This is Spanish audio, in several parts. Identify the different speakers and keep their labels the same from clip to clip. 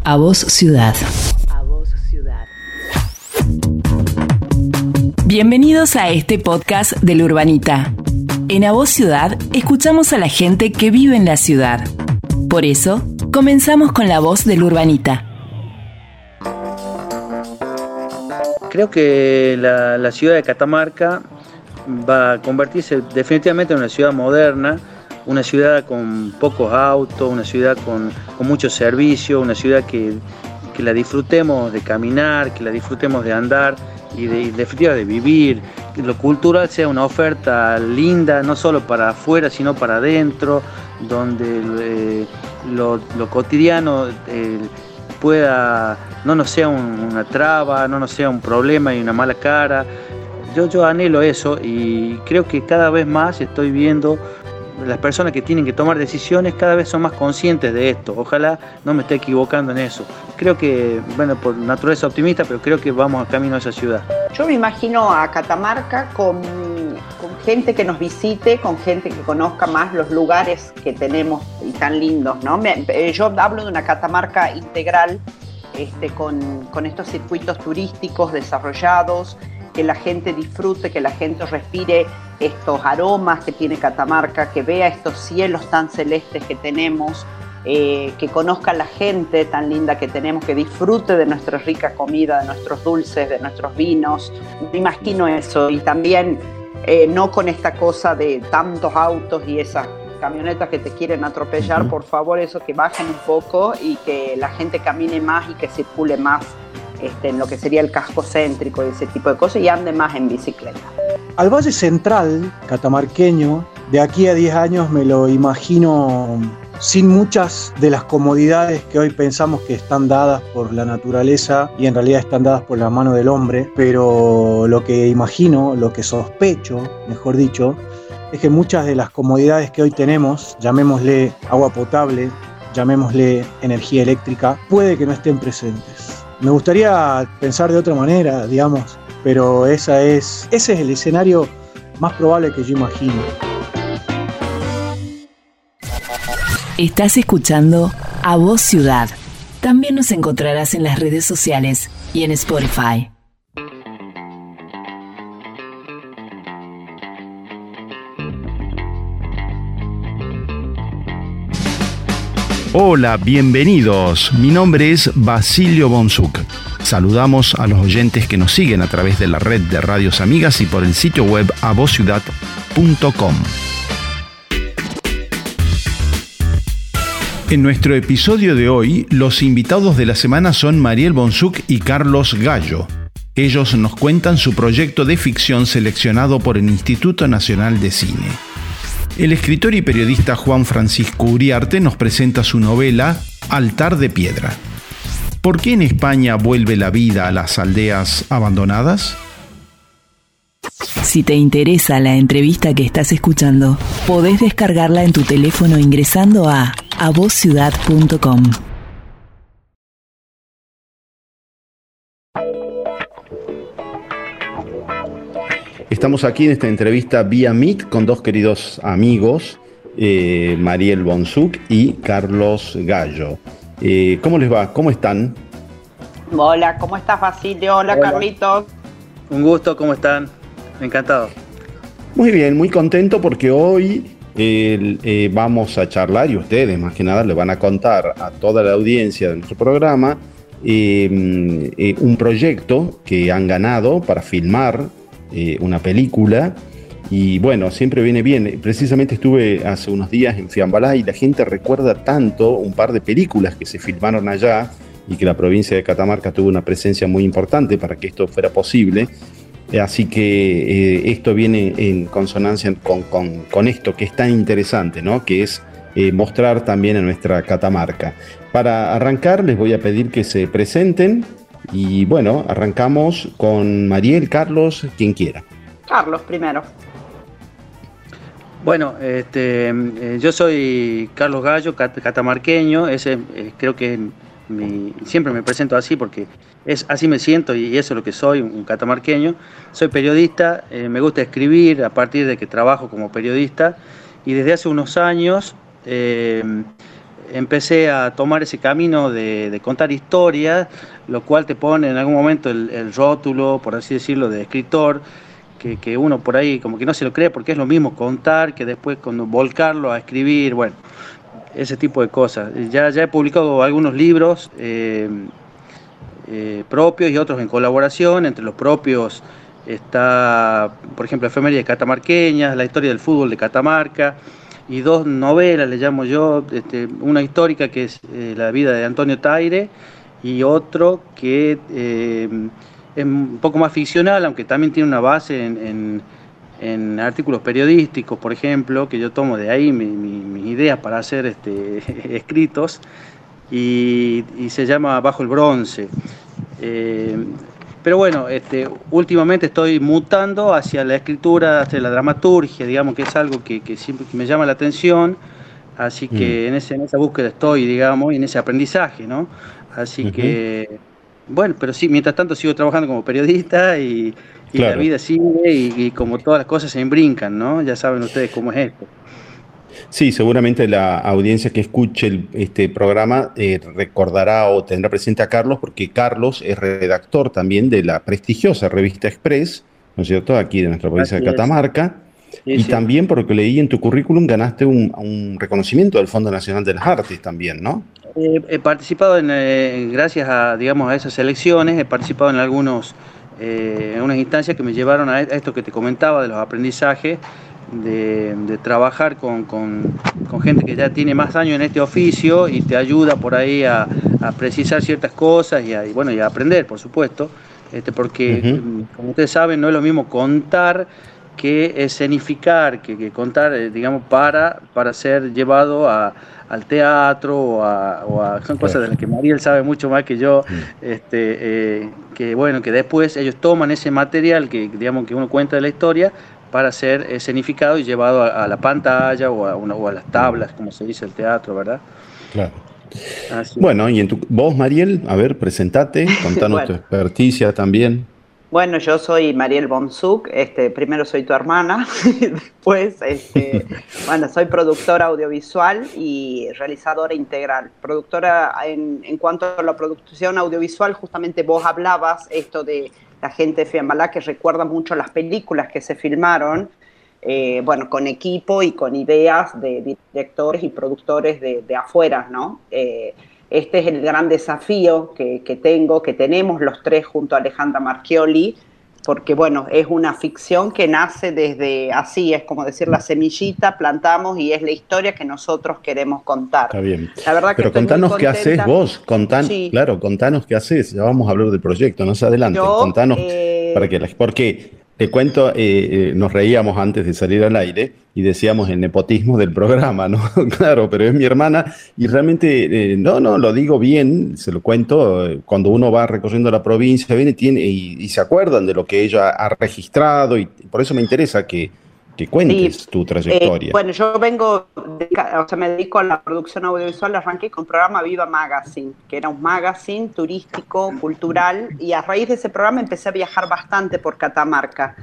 Speaker 1: A Voz Ciudad. Bienvenidos a este podcast del Urbanita. En A Voz Ciudad escuchamos a la gente que vive en la ciudad. Por eso, comenzamos con la voz del Urbanita.
Speaker 2: Creo que la ciudad de Catamarca va a convertirse definitivamente en una ciudad moderna, una ciudad con pocos autos, una ciudad con muchos servicios, una ciudad que la disfrutemos de caminar, que la disfrutemos de andar y definitivamente de vivir, que lo cultural sea una oferta linda, no solo para afuera, sino para adentro, donde lo cotidiano no nos sea una traba, no nos sea un problema y una mala cara. Yo anhelo eso y creo que cada vez más estoy viendo las personas que tienen que tomar decisiones cada vez son más conscientes de esto. Ojalá no me esté equivocando en eso. Creo que, bueno, por naturaleza optimista, pero creo que vamos a camino a esa ciudad.
Speaker 3: Yo me imagino a Catamarca con gente que nos visite, con gente que conozca más los lugares que tenemos y tan lindos, ¿no? Yo hablo de una Catamarca integral, con estos circuitos turísticos desarrollados, que la gente disfrute, que la gente respire estos aromas que tiene Catamarca, que vea estos cielos tan celestes que tenemos, que conozca a la gente tan linda que tenemos, que disfrute de nuestra rica comida, de nuestros dulces, de nuestros vinos. Me imagino eso, y también no con esta cosa de tantos autos y esas camionetas que te quieren atropellar. Por favor, eso, que bajen un poco y que la gente camine más y que circule más en lo que sería el casco céntrico y ese tipo de cosas, y ande más en bicicleta.
Speaker 4: Al Valle Central catamarqueño, de aquí a 10 años me lo imagino sin muchas de las comodidades que hoy pensamos que están dadas por la naturaleza y en realidad están dadas por la mano del hombre, pero lo que imagino, lo que sospecho, mejor dicho, es que muchas de las comodidades que hoy tenemos, llamémosle agua potable, llamémosle energía eléctrica, puede que no estén presentes. Me gustaría pensar de otra manera, digamos, pero ese es el escenario más probable que yo imagino.
Speaker 1: Estás escuchando A Voz Ciudad. También nos encontrarás en las redes sociales y en Spotify.
Speaker 5: Hola, bienvenidos. Mi nombre es Basilio Bonsuc. Saludamos a los oyentes que nos siguen a través de la red de radios amigas y por el sitio web avozciudad.com. En nuestro episodio de hoy, los invitados de la semana son Mariel Bonsuc y Carlos Gallo. Ellos nos cuentan su proyecto de ficción seleccionado por el Instituto Nacional de Cine. El escritor y periodista Juan Francisco Uriarte nos presenta su novela Altar de Piedra. ¿Por qué en España vuelve la vida a las aldeas abandonadas?
Speaker 1: Si te interesa la entrevista que estás escuchando, podés descargarla en tu teléfono ingresando a avozciudad.com.
Speaker 5: Estamos aquí en esta entrevista vía Meet con dos queridos amigos, Mariel Bonsuc y Carlos Gallo. ¿Cómo les va? ¿Cómo están?
Speaker 3: Hola, ¿cómo estás, Basilio? Hola, Carlitos.
Speaker 2: Un gusto, ¿cómo están? Encantado.
Speaker 5: Muy bien, muy contento porque hoy vamos a charlar, y ustedes más que nada le van a contar a toda la audiencia de nuestro programa un proyecto que han ganado para filmar una película. Y bueno, siempre viene bien. Precisamente estuve hace unos días en Fiambalá y la gente recuerda tanto un par de películas que se filmaron allá y que la provincia de Catamarca tuvo una presencia muy importante para que esto fuera posible. Así que esto viene en consonancia con esto que es tan interesante, ¿no? Que es mostrar también a nuestra Catamarca. Para arrancar les voy a pedir que se presenten y bueno, arrancamos con Mariel, Carlos, quien quiera.
Speaker 3: Carlos primero.
Speaker 2: Bueno, yo soy Carlos Gallo, catamarqueño. Creo que siempre me presento así porque así me siento y eso es lo que soy, un catamarqueño. Soy periodista, me gusta escribir a partir de que trabajo como periodista y desde hace unos años empecé a tomar ese camino de contar historias, lo cual te pone en algún momento el rótulo, por así decirlo, de escritor, que uno por ahí como que no se lo cree porque es lo mismo contar que después cuando volcarlo a escribir, bueno, ese tipo de cosas. Ya he publicado algunos libros propios y otros en colaboración. Entre los propios está, por ejemplo, Efemérides catamarqueñas, la historia del fútbol de Catamarca, y 2 novelas, le llamo yo, una histórica que es La vida de Antonio Taire, y otro que es un poco más ficcional, aunque también tiene una base en artículos periodísticos, por ejemplo, que yo tomo de ahí mis ideas para hacer escritos, y se llama Bajo el Bronce. Pero bueno, últimamente estoy mutando hacia la escritura, hacia la dramaturgia, digamos, que es algo que siempre me llama la atención, así que en esa búsqueda estoy, digamos, y en ese aprendizaje, ¿no? Así que, bueno, pero sí, mientras tanto sigo trabajando como periodista y claro, la vida sigue y como todas las cosas se embrincan, ¿no? Ya saben ustedes cómo es esto.
Speaker 5: Sí, seguramente la audiencia que escuche este programa recordará o tendrá presente a Carlos, porque Carlos es redactor también de la prestigiosa revista Express, ¿no es cierto?, aquí de nuestra provincia de Catamarca, y también, porque leí en tu currículum, ganaste un reconocimiento del Fondo Nacional de las Artes también, ¿no?
Speaker 2: He participado gracias a, digamos, a esas elecciones, he participado en en unas instancias que me llevaron a esto que te comentaba de los aprendizajes, de trabajar con gente que ya tiene más años en este oficio y te ayuda por ahí a precisar ciertas cosas y a aprender, por supuesto, porque como ustedes saben, no es lo mismo contar que escenificar, que contar, digamos, para ser llevado al teatro son cosas de las que Mariel sabe mucho más que yo, que bueno, que después ellos toman ese material que, digamos, que uno cuenta de la historia para ser escenificado y llevado a la pantalla o a las tablas, como se dice el teatro, ¿verdad?
Speaker 5: Claro. Bueno, y vos, Mariel, a ver, presentate, contanos tu experticia también.
Speaker 3: Bueno, yo soy Mariel Bonsuc, primero soy tu hermana, después, bueno, soy productora audiovisual y realizadora integral. Productora, en cuanto a la producción audiovisual, justamente vos hablabas esto de la gente de Fiambalá que recuerda mucho las películas que se filmaron, bueno, con equipo y con ideas de directores y productores de afuera, ¿no? Este es el gran desafío que tenemos los tres junto a Alejandra Marchioli, porque bueno, es una ficción que nace desde, así es como decir, la semillita, plantamos y es la historia que nosotros queremos contar.
Speaker 5: Está bien.
Speaker 3: La verdad que
Speaker 5: pero contanos qué haces vos,
Speaker 3: sí.
Speaker 5: Claro, contanos qué haces, ya vamos a hablar del proyecto, no se adelante, contanos, porque te cuento, nos reíamos antes de salir al aire y decíamos el nepotismo del programa, ¿no? Claro, pero es mi hermana y realmente, no, lo digo bien, se lo cuento, cuando uno va recorriendo la provincia, viene y se acuerdan de lo que ella ha registrado y por eso me interesa que cuentes tu trayectoria.
Speaker 3: Bueno, yo me dedico a la producción audiovisual, arranqué con el programa Viva Magazine, que era un magazine turístico, cultural, y a raíz de ese programa empecé a viajar bastante por Catamarca,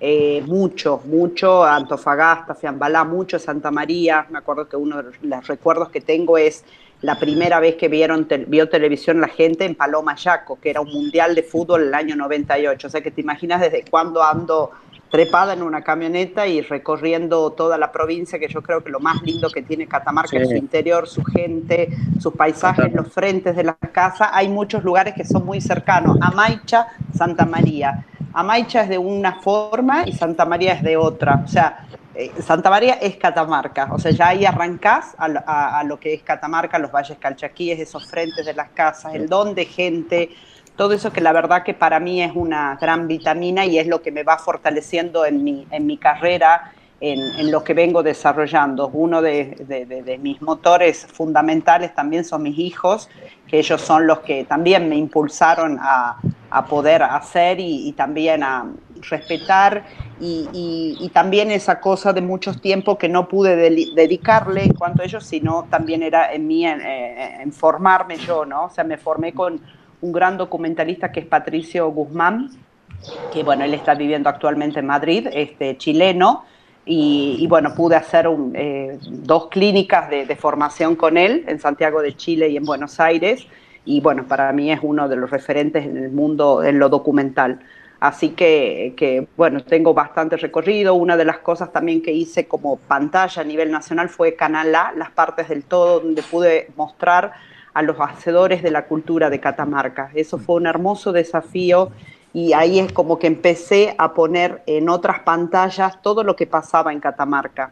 Speaker 3: mucho, Antofagasta, Fiambalá, mucho Santa María. Me acuerdo que uno de los recuerdos que tengo es la primera vez que vio televisión la gente en Paloma Yaco, que era un mundial de fútbol en el año 98, o sea que te imaginas desde cuándo ando trepada en una camioneta y recorriendo toda la provincia, que yo creo que lo más lindo que tiene Catamarca es su interior, su gente, sus paisajes, los frentes de las casas. Hay muchos lugares que son muy cercanos, Amaicha, Santa María. Amaicha es de una forma y Santa María es de otra, o sea, Santa María es Catamarca, o sea, ya ahí arrancás a lo que es Catamarca, los valles calchaquíes, esos frentes de las casas, el don de gente, todo eso que la verdad que para mí es una gran vitamina y es lo que me va fortaleciendo en mi carrera, en lo que vengo desarrollando. Uno de mis motores fundamentales también son mis hijos, que ellos son los que también me impulsaron a poder hacer y también a respetar y también esa cosa de muchos tiempos que no pude dedicarle en cuanto a ellos, sino también era en mí, en formarme yo, ¿no? O sea, me formé con un gran documentalista que es Patricio Guzmán, que bueno, él está viviendo actualmente en Madrid, chileno, y bueno, pude hacer 2 clínicas de formación con él en Santiago de Chile y en Buenos Aires, y bueno, para mí es uno de los referentes en el mundo en lo documental. Así que bueno, tengo bastante recorrido. Una de las cosas también que hice como pantalla a nivel nacional fue Canal A, Las Partes del Todo, donde pude mostrar a los hacedores de la cultura de Catamarca. Eso fue un hermoso desafío, y ahí es como que empecé a poner en otras pantallas todo lo que pasaba en Catamarca.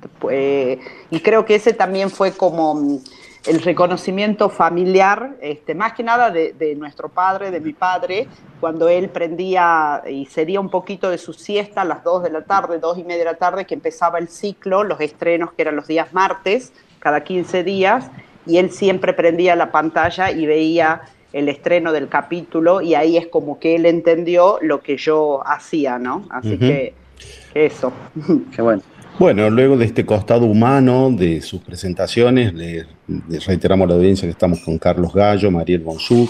Speaker 3: Y creo que ese también fue como el reconocimiento familiar, más que nada de nuestro padre, de mi padre, cuando él prendía y cedía un poquito de su siesta a las 2 de la tarde, 2:30 de la tarde, que empezaba el ciclo, los estrenos que eran los días martes, cada 15 días, y él siempre prendía la pantalla y veía el estreno del capítulo, y ahí es como que él entendió lo que yo hacía, ¿no? Así que eso.
Speaker 2: Qué bueno.
Speaker 5: Bueno, luego de este costado humano de sus presentaciones, le reiteramos a la audiencia que estamos con Carlos Gallo, Mariel Bonsuc.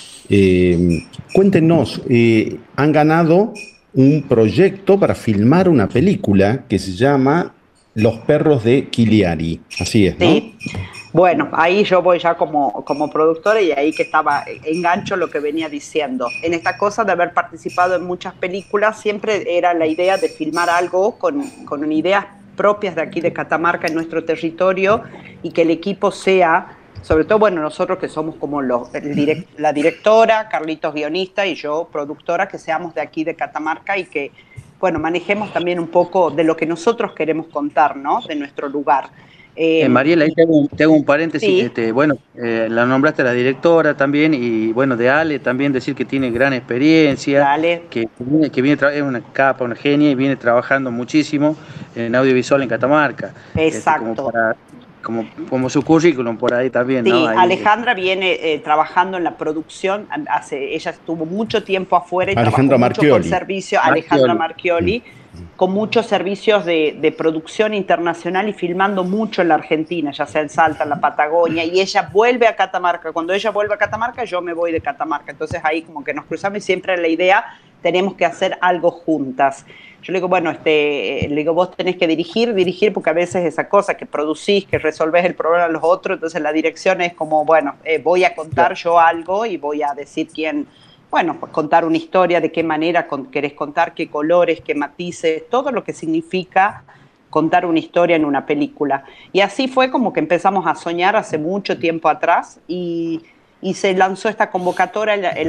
Speaker 5: Cuéntenos, han ganado un proyecto para filmar una película que se llama Los Perros de Quiliari. Así es, ¿no?
Speaker 3: Sí. Bueno, ahí yo voy ya como productora, y ahí que engancho lo que venía diciendo. En esta cosa de haber participado en muchas películas, siempre era la idea de filmar algo con ideas propias de aquí de Catamarca, en nuestro territorio, y que el equipo sea, sobre todo, bueno, nosotros que somos como la directora, Carlitos guionista y yo productora, que seamos de aquí de Catamarca y que, bueno, manejemos también un poco de lo que nosotros queremos contar, ¿no? De nuestro lugar.
Speaker 2: Mariela, ahí te hago un paréntesis.
Speaker 3: Sí.
Speaker 2: Bueno, la nombraste a la directora también, y bueno, de Ale también decir que tiene gran experiencia,
Speaker 3: Dale.
Speaker 2: que viene es una capa, una genia, y viene trabajando muchísimo en audiovisual en Catamarca.
Speaker 3: Exacto.
Speaker 2: Como su currículum por ahí también,
Speaker 3: Sí,
Speaker 2: ¿no? Ahí,
Speaker 3: Alejandra viene trabajando en la producción, ella estuvo mucho tiempo afuera y
Speaker 5: Alejandra
Speaker 3: trabajó mucho con servicio, Alejandra Marchioli, con muchos servicios de producción internacional y filmando mucho en la Argentina, ya sea en Salta, en la Patagonia, y ella vuelve a Catamarca. Cuando ella vuelve a Catamarca, yo me voy de Catamarca. Entonces ahí como que nos cruzamos, y siempre la idea, tenemos que hacer algo juntas. Yo le digo, bueno, vos tenés que dirigir, porque a veces esa cosa que producís, que resolvés el problema de los otros, entonces la dirección es como, bueno, voy a contar yo algo y voy a decir quién, bueno, contar una historia, de qué manera querés contar, qué colores, qué matices, todo lo que significa contar una historia en una película. Y así fue como que empezamos a soñar hace mucho tiempo atrás, y se lanzó esta convocatoria el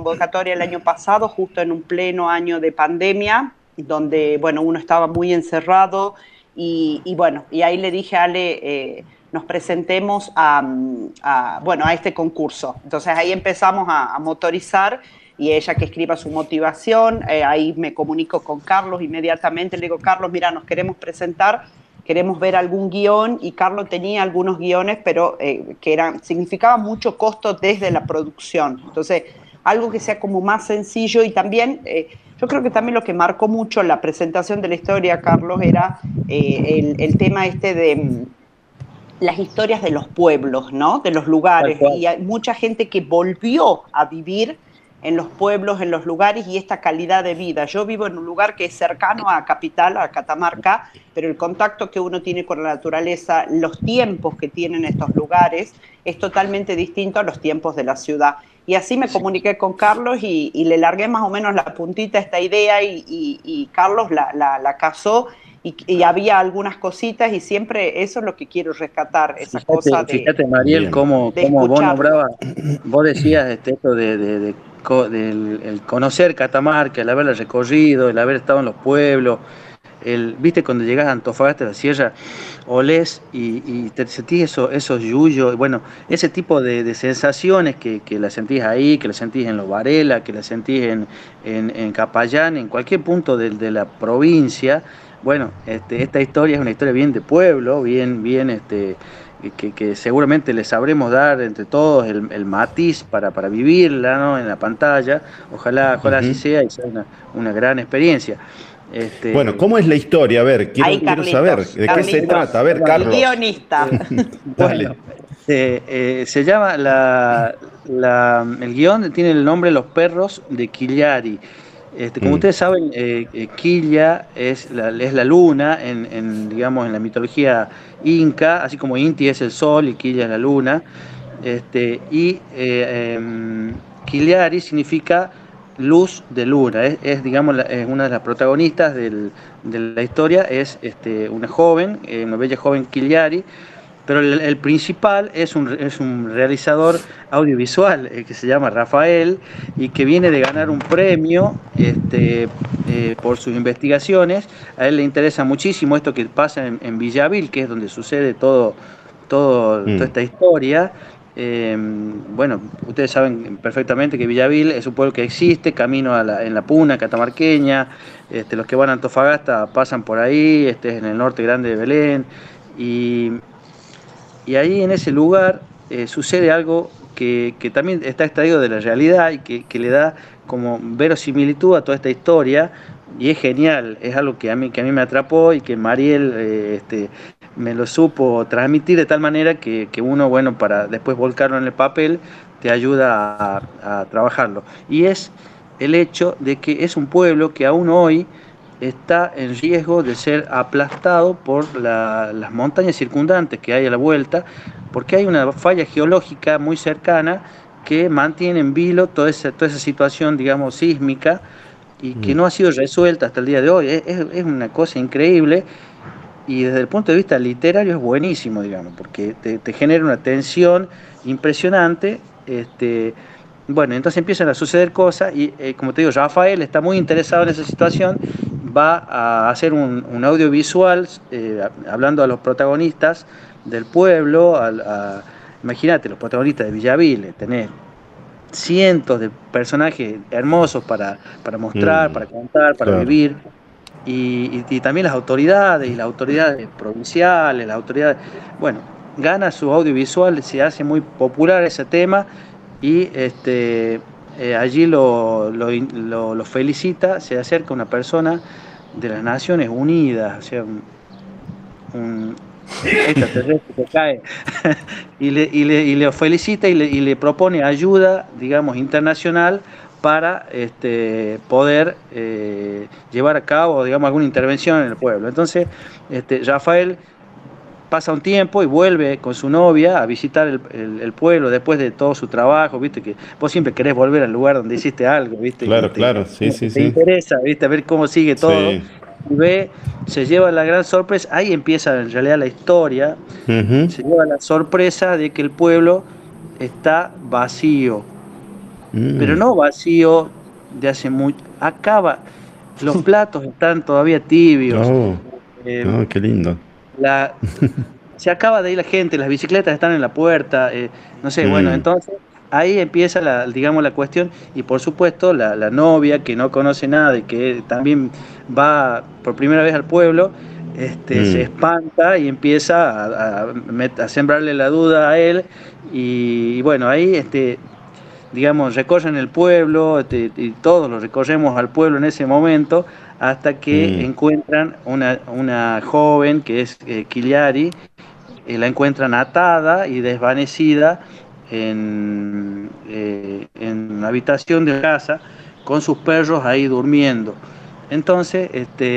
Speaker 3: año pasado, justo en un pleno año de pandemia, donde, bueno, uno estaba muy encerrado, y bueno, y ahí le dije a Ale, nos presentemos a este concurso. Entonces ahí empezamos a motorizar, y ella que escriba su motivación, ahí me comunico con Carlos inmediatamente, le digo, Carlos, mira, nos queremos presentar, queremos ver algún guión, y Carlos tenía algunos guiones, pero que significaban mucho costo desde la producción. Entonces, algo que sea como más sencillo, y también, yo creo que también lo que marcó mucho la presentación de la historia, Carlos, era el tema de las historias de los pueblos, ¿no? De los lugares, y hay mucha gente que volvió a vivir en los pueblos, en los lugares, y esta calidad de vida. Yo vivo en un lugar que es cercano a Capital, a Catamarca, pero el contacto que uno tiene con la naturaleza, los tiempos que tienen estos lugares, es totalmente distinto a los tiempos de la ciudad. Y así me comuniqué con Carlos, y le largué más o menos la puntita a esta idea, y Carlos la casó, y había algunas cositas, y siempre eso es lo que quiero rescatar, esa cosa de...
Speaker 2: Fíjate, Mariel, cómo vos nombrabas, vos decías esto del conocer Catamarca, el haberla recorrido, el haber estado en los pueblos, viste, cuando llegás a Antofagasta, la sierra, olés y te sentís esos yuyos, bueno, ese tipo de sensaciones que la sentís ahí, que la sentís en Los Varela, que la sentís en Capayán, en cualquier punto de la provincia. Bueno, esta historia es una historia bien de pueblo, bien que seguramente le sabremos dar entre todos el matiz para vivirla, ¿no? En la pantalla. Ojalá así sea, y sea una gran experiencia.
Speaker 5: Bueno, ¿cómo es la historia? A ver, quiero saber de qué se trata. A ver, Carlos.
Speaker 3: El guionista.
Speaker 5: Dale.
Speaker 2: Se llama el guión tiene el nombre Los Perros de Quiliari. Como ustedes saben, Quilla es la luna digamos, en la mitología inca, así como Inti es el sol y Quilla es la luna. Quillari significa luz de luna, digamos, es una de las protagonistas de la historia, es una joven, una bella joven Quillari, pero el principal es un realizador audiovisual que se llama Rafael y que viene de ganar un premio por sus investigaciones. A él le interesa muchísimo esto que pasa en Villavil, que es donde sucede toda esta historia. Bueno, ustedes saben perfectamente que Villavil es un pueblo que existe, camino en la puna catamarqueña. Los que van a Antofagasta pasan por ahí, es en el norte grande de Belén. Y ahí en ese lugar sucede algo que también está extraído de la realidad y que le da como verosimilitud a toda esta historia, y es genial, es algo que a mí me atrapó y que Mariel me lo supo transmitir de tal manera que uno, bueno, para después volcarlo en el papel, te ayuda a trabajarlo. Y es el hecho de que es un pueblo que aún hoy está en riesgo de ser aplastado por las montañas circundantes que hay a la vuelta, porque hay una falla geológica muy cercana que mantiene en vilo toda esa situación, digamos, sísmica, y que no ha sido resuelta hasta el día de hoy. Es una cosa increíble, y desde el punto de vista literario es buenísimo, digamos, porque te genera una tensión impresionante. Bueno, entonces empiezan a suceder cosas y, como te digo, Rafael está muy interesado en esa situación, va a hacer un audiovisual hablando a los protagonistas del pueblo. Imagínate, los protagonistas de Villavil, tenés cientos de personajes hermosos para mostrar, para contar, para vivir. Y también las autoridades provinciales, las autoridades. Bueno, gana su audiovisual, se hace muy popular ese tema, y allí lo felicita, se acerca una persona de las Naciones Unidas, o sea, un extraterrestre que cae y le felicita y le propone ayuda, digamos, internacional para poder llevar a cabo, digamos, alguna intervención en el pueblo. Entonces, Rafael pasa un tiempo y vuelve con su novia a visitar el pueblo después de todo su trabajo, viste que vos siempre querés volver al lugar donde hiciste algo, viste.
Speaker 5: Claro, sí.
Speaker 2: Te interesa, viste, a ver cómo sigue todo. Sí. Y se lleva la gran sorpresa, ahí empieza en realidad la historia. Se lleva la sorpresa de que el pueblo está vacío, pero no vacío de hace mucho, los platos están todavía tibios.
Speaker 5: Qué lindo.
Speaker 2: Se acaba de ir la gente, las bicicletas están en la puerta, no sé, bueno, entonces ahí empieza la cuestión, y por supuesto la novia, que no conoce nada y que también va por primera vez al pueblo, se espanta y empieza a sembrarle la duda a él, y bueno, ahí digamos, recorren el pueblo, y todos lo recorremos al pueblo en ese momento, hasta que encuentran una joven que es Quillari, la encuentran atada y desvanecida en una habitación de casa con sus perros ahí durmiendo. Entonces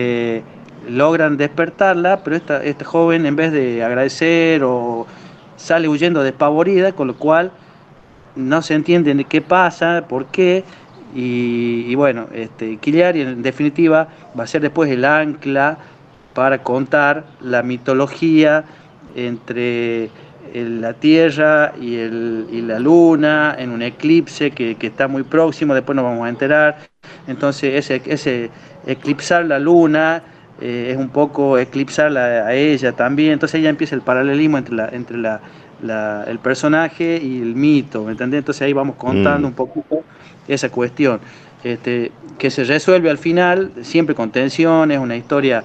Speaker 2: logran despertarla, pero esta joven, en vez de agradecer, sale huyendo despavorida, con lo cual no se entiende de qué pasa, por qué. Y bueno, Quillari en definitiva va a ser después el ancla para contar la mitología entre la Tierra y la Luna en un eclipse que está muy próximo, después nos vamos a enterar. Entonces ese eclipsar la Luna es un poco eclipsarla a ella también. Entonces ya empieza el paralelismo entre el personaje y el mito, ¿me entendés? Entonces ahí vamos contando un poquito esa cuestión, que se resuelve al final, siempre con tensiones, una historia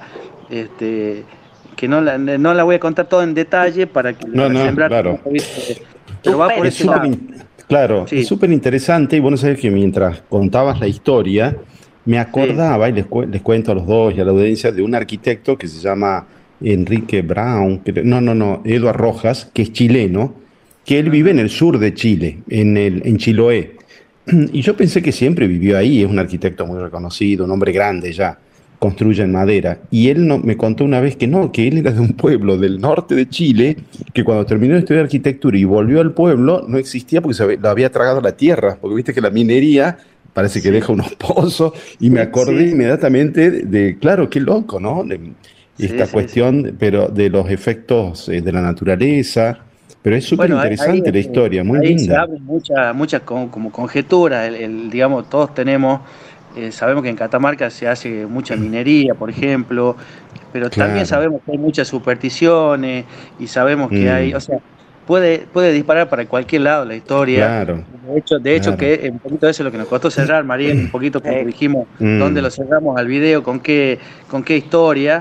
Speaker 2: que no la voy a contar todo en detalle para que sembrar,
Speaker 5: claro.
Speaker 2: Pero va por ese lado.
Speaker 5: Claro,
Speaker 2: Sí.
Speaker 5: es súper interesante, y bueno, sabés que mientras contabas la historia, me acordaba, y les cuento a los dos y a la audiencia, de un arquitecto que se llama Enrique Brown, Eduard Rojas, que es chileno, que él vive en el sur de Chile, en Chiloé. Y yo pensé que siempre vivió ahí, es un arquitecto muy reconocido, un hombre grande ya, construye en madera. Y él me contó una vez que no, que él era de un pueblo del norte de Chile, que cuando terminó de estudiar arquitectura y volvió al pueblo, no existía porque lo había tragado la tierra, porque viste que la minería parece que deja unos pozos, y me acordé inmediatamente claro, qué loco, ¿no? Esta cuestión, pero de los efectos de la naturaleza. Pero es súper interesante la historia, muy
Speaker 2: ahí
Speaker 5: linda.
Speaker 2: se abren muchas como conjeturas, digamos, todos tenemos, sabemos que en Catamarca se hace mucha minería, por ejemplo, pero también sabemos que hay muchas supersticiones y sabemos que hay, o sea, puede disparar para cualquier lado la historia.
Speaker 5: Claro.
Speaker 2: De hecho que un poquito eso es lo que nos costó cerrar, María, un poquito cuando dijimos dónde lo cerramos al video, con qué historia,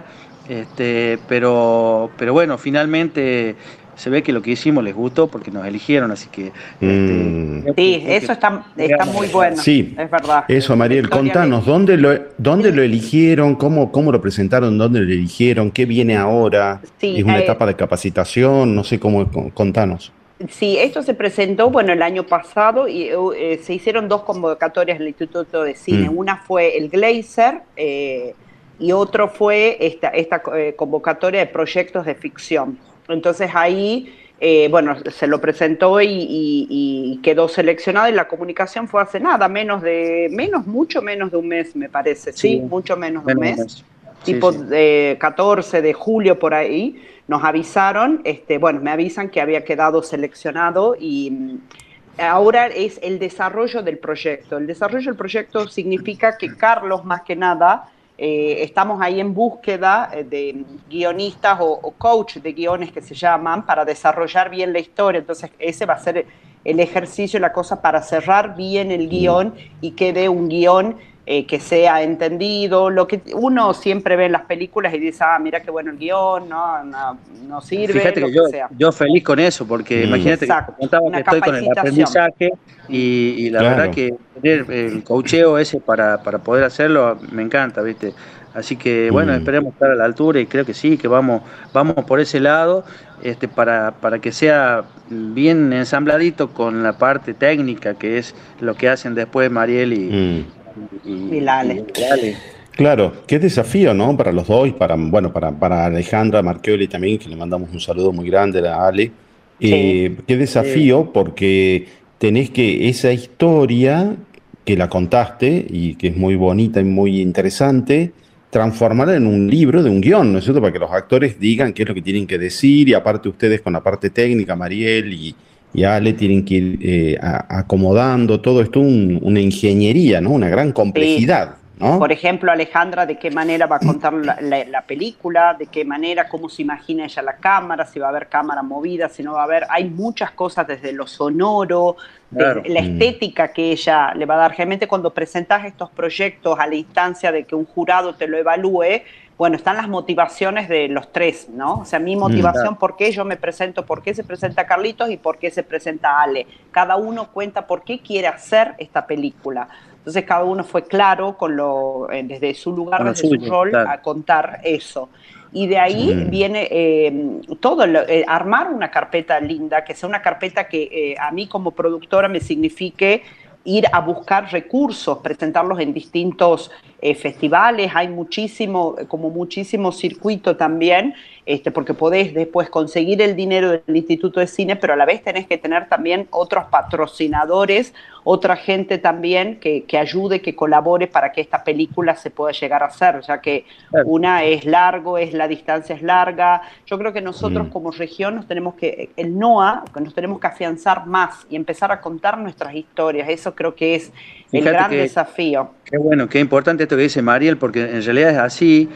Speaker 2: pero bueno, finalmente se ve que lo que hicimos les gustó porque nos eligieron, así que...
Speaker 3: sí, eso está muy bueno,
Speaker 5: sí,
Speaker 3: es verdad.
Speaker 5: Eso, Mariel, contanos, ¿dónde lo eligieron? ¿Cómo lo presentaron? ¿Dónde lo eligieron? ¿Qué viene ahora?
Speaker 3: Sí,
Speaker 5: ¿Es una etapa de capacitación? No sé contanos.
Speaker 3: Sí, esto se presentó, el año pasado y se hicieron 2 convocatorias en el Instituto de Cine. Una fue el Glaser y otro fue esta convocatoria de proyectos de ficción. Entonces ahí, se lo presentó y quedó seleccionado, y la comunicación fue hace nada, mucho menos de un mes, me parece, sí, mucho menos de un mes. Tipo 14 de julio por ahí, nos avisaron, me avisan que había quedado seleccionado y ahora es el desarrollo del proyecto. El desarrollo del proyecto significa que Carlos, más que nada, estamos ahí en búsqueda de guionistas o coach de guiones que se llaman para desarrollar bien la historia. Entonces ese va a ser el ejercicio, la cosa para cerrar bien el guión y quede un guión que sea entendido, lo que uno siempre ve en las películas y dice, mira qué bueno el guión, no sirve.
Speaker 2: Fíjate que yo feliz con eso, porque imagínate que contaba que estoy con el aprendizaje y la verdad que tener el coacheo ese para poder hacerlo me encanta, ¿viste? Así que bueno, esperemos estar a la altura y creo que sí, que vamos por ese lado, para que sea bien ensambladito con la parte técnica, que es lo que hacen después Mariel y
Speaker 3: Lale.
Speaker 5: Claro, qué desafío, ¿no? Para los dos y para Alejandra Marchioli también, que le mandamos un saludo muy grande a Ale. Qué desafío, porque tenés que esa historia que la contaste y que es muy bonita y muy interesante, transformarla en un libro de un guión, ¿no es cierto? Para que los actores digan qué es lo que tienen que decir, y aparte ustedes con la parte técnica, Mariel y Ale, tienen que ir acomodando todo esto, una ingeniería, ¿no? Una gran complejidad. ¿No?
Speaker 3: Por ejemplo, Alejandra, de qué manera va a contar la película, de qué manera, cómo se imagina ella la cámara, si va a haber cámara movida, si no va a haber. Hay muchas cosas desde lo sonoro, desde la estética que ella le va a dar. Realmente cuando presentas estos proyectos a la instancia de que un jurado te lo evalúe, están las motivaciones de los tres, ¿no? O sea, mi motivación, por qué yo me presento, por qué se presenta Carlitos y por qué se presenta Ale. Cada uno cuenta por qué quiere hacer esta película. Entonces cada uno fue claro desde su lugar, desde su rol, a contar eso. Y de ahí viene armar una carpeta linda, que sea una carpeta que a mí como productora me signifique ir a buscar recursos, presentarlos en distintos festivales. Hay muchísimo circuito también, porque podés después conseguir el dinero del Instituto de Cine, pero a la vez tenés que tener también otros patrocinadores, otra gente también que ayude, que colabore para que esta película se pueda llegar a hacer, ya que una es largo, la distancia es larga. Yo creo que nosotros como región el NOA, nos tenemos que afianzar más y empezar a contar nuestras historias. Eso creo que es el gran desafío.
Speaker 2: Qué bueno, qué importante esto que dice Mariel, porque en realidad es así.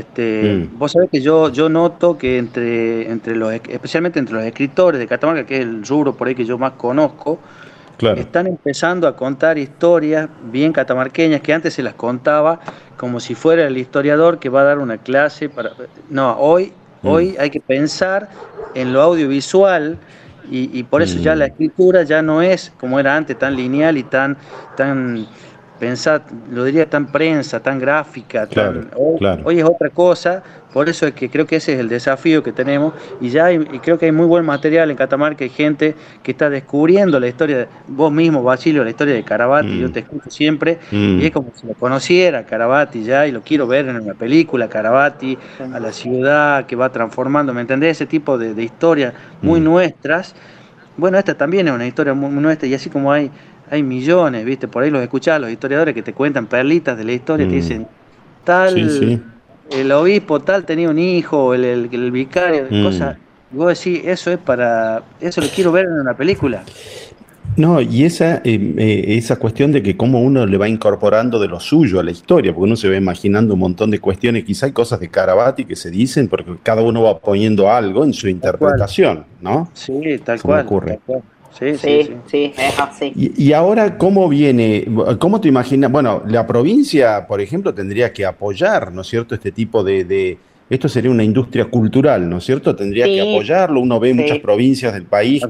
Speaker 2: Vos sabés que yo noto que especialmente entre los escritores de Catamarca, que es el rubro por ahí que yo más conozco, están empezando a contar historias bien catamarqueñas, que antes se las contaba como si fuera el historiador que va a dar una clase hoy hay que pensar en lo audiovisual. Y por eso ya la escritura ya no es como era antes, tan lineal y tan pensar, lo diría tan prensa, tan gráfica,
Speaker 5: Claro, claro.
Speaker 2: hoy es otra cosa, por eso es que creo que ese es el desafío que tenemos, y creo que hay muy buen material en Catamarca, hay gente que está descubriendo la historia, vos mismo, Basilio, la historia de Carabati, yo te escucho siempre, y es como si lo conociera Carabati ya, y lo quiero ver en una película, Carabati, a la ciudad que va transformando, ¿me entendés? Ese tipo de historias muy nuestras. Bueno, esta también es una historia muy nuestra, y así como hay millones, ¿viste? Por ahí los escuchás, los historiadores que te cuentan perlitas de la historia, te dicen,
Speaker 5: Sí, sí.
Speaker 2: el obispo tal tenía un hijo, el vicario, cosas. Y vos decís, eso lo quiero ver en una película.
Speaker 5: No, y esa cuestión de que cómo uno le va incorporando de lo suyo a la historia, porque uno se va imaginando un montón de cuestiones, quizá hay cosas de Carabati que se dicen, porque cada uno va poniendo algo en su interpretación, ¿no?
Speaker 2: Sí, tal
Speaker 5: Se me
Speaker 2: cual.
Speaker 5: ocurre.
Speaker 2: Tal cual. Sí,
Speaker 3: Sí, es así.
Speaker 5: Y ahora, ¿cómo viene? ¿Cómo te imaginas? Bueno, la provincia, por ejemplo, tendría que apoyar, ¿no es cierto?, este tipo esto sería una industria cultural, ¿no es cierto? Tendría que apoyarlo. Uno ve muchas provincias del país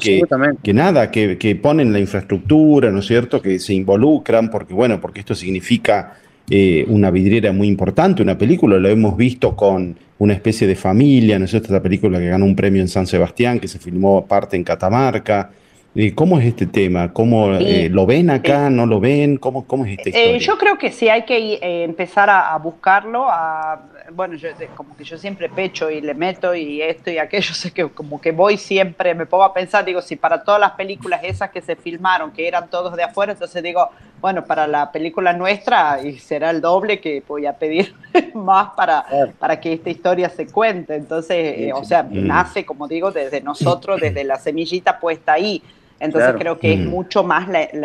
Speaker 5: que ponen la infraestructura, ¿no es cierto?, que se involucran, porque esto significa una vidriera muy importante, una película, lo hemos visto con Una especie de familia, ¿no es cierto?, esta película que ganó un premio en San Sebastián, que se filmó parte en Catamarca. ¿Cómo es este tema? ¿Cómo lo ven acá? ¿No lo ven? ¿Cómo es esta historia?
Speaker 3: Yo creo que sí hay que empezar a buscarlo. Bueno, como que yo siempre pecho y le meto y esto y aquello, sé que como que voy siempre, me pongo a pensar, digo, si para todas las películas esas que se filmaron, que eran todos de afuera, entonces digo, bueno, para la película nuestra y será el doble que voy a pedir más para que esta historia se cuente. Entonces, o sea, nace, como digo, desde nosotros, desde la semillita puesta ahí. Entonces creo que es mucho más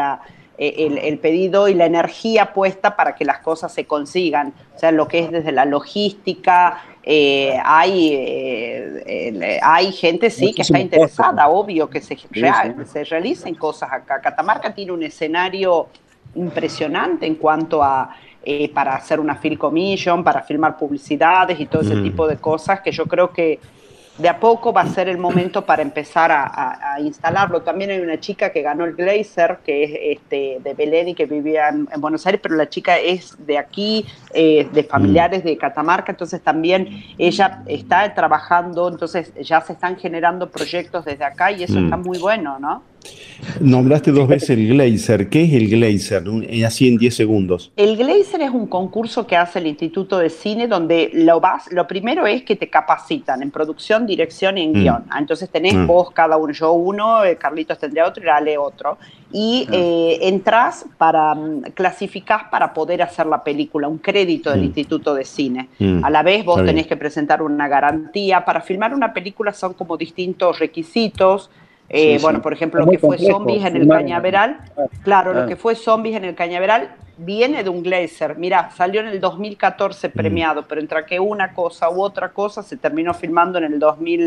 Speaker 3: el pedido y la energía puesta para que las cosas se consigan. O sea, lo que es desde la logística, hay gente, sí, que está interesada, obvio, que se realicen cosas acá. Catamarca tiene un escenario impresionante en cuanto a para hacer una film commission, para filmar publicidades y todo ese tipo de cosas, que yo creo que de a poco va a ser el momento para empezar a instalarlo. También hay una chica que ganó el Glaser, que es de Belén y que vivía en Buenos Aires, pero la chica es de aquí, de familiares de Catamarca, entonces también ella está trabajando, entonces ya se están generando proyectos desde acá y eso está muy bueno, ¿no?
Speaker 5: Nombraste 2 veces el Glaser. ¿Qué es el Glaser? Así en 10 segundos.
Speaker 3: El Glaser es un concurso que hace el Instituto de Cine donde lo primero es que te capacitan en producción, dirección y en guión. Entonces tenés vos cada uno, yo uno, Carlitos tendría otro y Ale otro. Y entrás clasificás para poder hacer la película, un crédito del Instituto de Cine. A la vez vos tenés que presentar una garantía. Para filmar una película son como distintos requisitos. Por ejemplo, lo que fue Zombies en el Cañaveral, lo que fue Zombies en el Cañaveral viene de un Glaser. Mirá, salió en el 2014 premiado, pero entre que una cosa u otra cosa se terminó filmando en el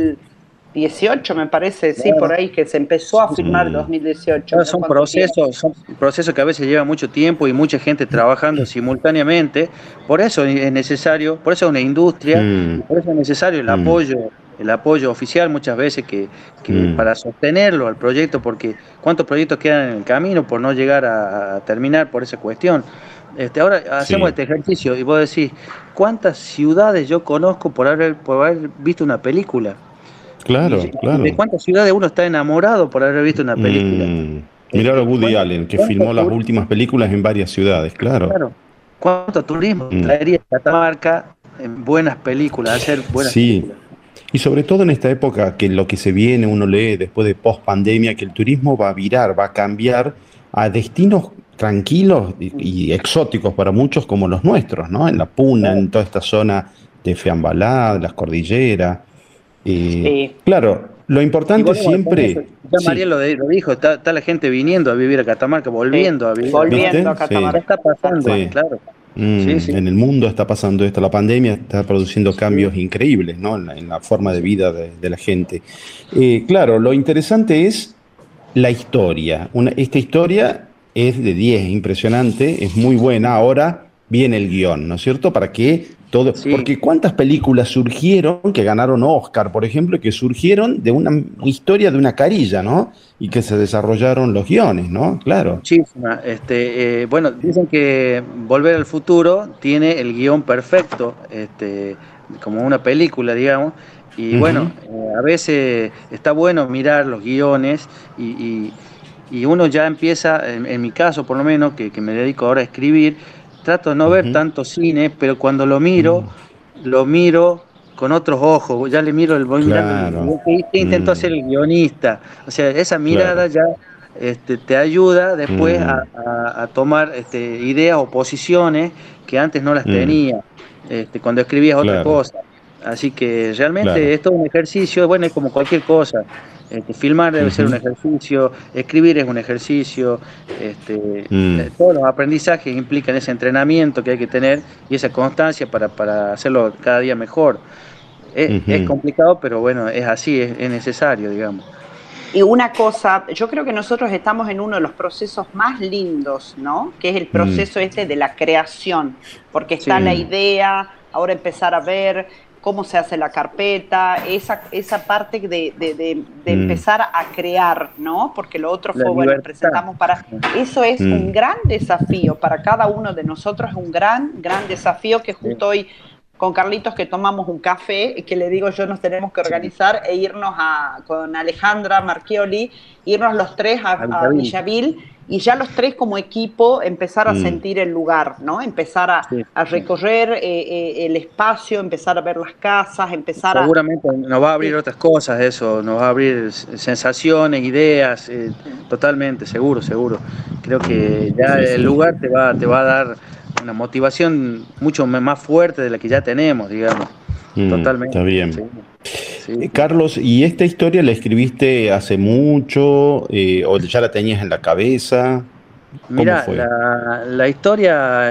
Speaker 3: 2018, me parece, por ahí que se empezó a filmar en 2018.
Speaker 2: Son procesos que a veces llevan mucho tiempo y mucha gente trabajando simultáneamente. Por eso es necesario, por eso es una industria, por eso es necesario el apoyo oficial muchas veces que para sostenerlo al proyecto, porque cuántos proyectos quedan en el camino por no llegar a terminar por esa cuestión. Ahora hacemos este ejercicio y vos decís, ¿cuántas ciudades yo conozco por haber visto una película?
Speaker 5: Claro.
Speaker 2: ¿De cuántas ciudades uno está enamorado por haber visto una película?
Speaker 5: Mirá a Woody Allen, que filmó las últimas películas en varias ciudades, claro.
Speaker 2: ¿Cuánto turismo traería Catamarca en buenas películas, hacer buenas películas?
Speaker 5: Y sobre todo en esta época, que lo que se viene, uno lee después de post-pandemia, que el turismo va a virar, va a cambiar a destinos tranquilos y exóticos para muchos como los nuestros, ¿no? En La Puna, en toda esta zona de Fiambalá, las cordilleras. Claro, lo importante siempre...
Speaker 2: María lo dijo, está la gente viniendo a vivir a Catamarca, volviendo a vivir.
Speaker 3: Volviendo a Catamarca.
Speaker 2: Está pasando, claro.
Speaker 5: En el mundo está pasando esto, la pandemia está produciendo cambios increíbles, ¿no? en la forma de vida de la gente. Claro, lo interesante es la historia. Esta historia es de 10, impresionante, es muy buena. Ahora viene el guión, ¿no es cierto? Para que Todo,
Speaker 2: Sí.
Speaker 5: porque cuántas películas surgieron que ganaron Oscar, por ejemplo, que surgieron de una historia de una carilla, ¿no? Y que se desarrollaron los guiones, ¿no? Claro.
Speaker 2: Muchísima. Bueno, dicen que Volver al Futuro tiene el guión perfecto, como una película, digamos. Y bueno, a veces está bueno mirar los guiones y uno ya empieza, en mi caso por lo menos, que me dedico ahora a escribir, trato de no ver tanto cine, pero cuando lo miro con otros ojos, ya le miro, voy
Speaker 5: Claro.
Speaker 2: mirando qué intentó hacer el guionista. O sea, esa mirada ya te ayuda después a tomar ideas o posiciones que antes no las tenía, cuando escribías otra cosa. Así que realmente esto es un ejercicio, bueno, es como cualquier cosa. Filmar debe ser un ejercicio, escribir es un ejercicio, todos los aprendizajes implican ese entrenamiento que hay que tener y esa constancia para hacerlo cada día mejor. Es complicado, pero bueno, es así, es necesario, digamos.
Speaker 3: Y una cosa, yo creo que nosotros estamos en uno de los procesos más lindos, ¿no? Que es el proceso de la creación, porque está la idea, ahora empezar a ver cómo se hace la carpeta, esa parte de empezar a crear, ¿no? Porque lo otro fue, bueno, presentamos para... Eso es un gran desafío, para cada uno de nosotros es un gran desafío que justo hoy con Carlitos que tomamos un café, que le digo yo nos tenemos que organizar e irnos con Alejandra Marchioli, irnos los tres a Villaville y ya los tres como equipo empezar a sentir el lugar, ¿no? Empezar a recorrer el espacio, empezar a ver las casas,
Speaker 2: Seguramente nos va a abrir otras cosas eso, nos va a abrir sensaciones, ideas, totalmente, seguro. Creo que ya el lugar te va a dar una motivación mucho más fuerte de la que ya tenemos, digamos. Totalmente.
Speaker 5: Está bien. Sí. Carlos, ¿y esta historia la escribiste hace mucho o ya la tenías en la cabeza?
Speaker 2: Mira, la historia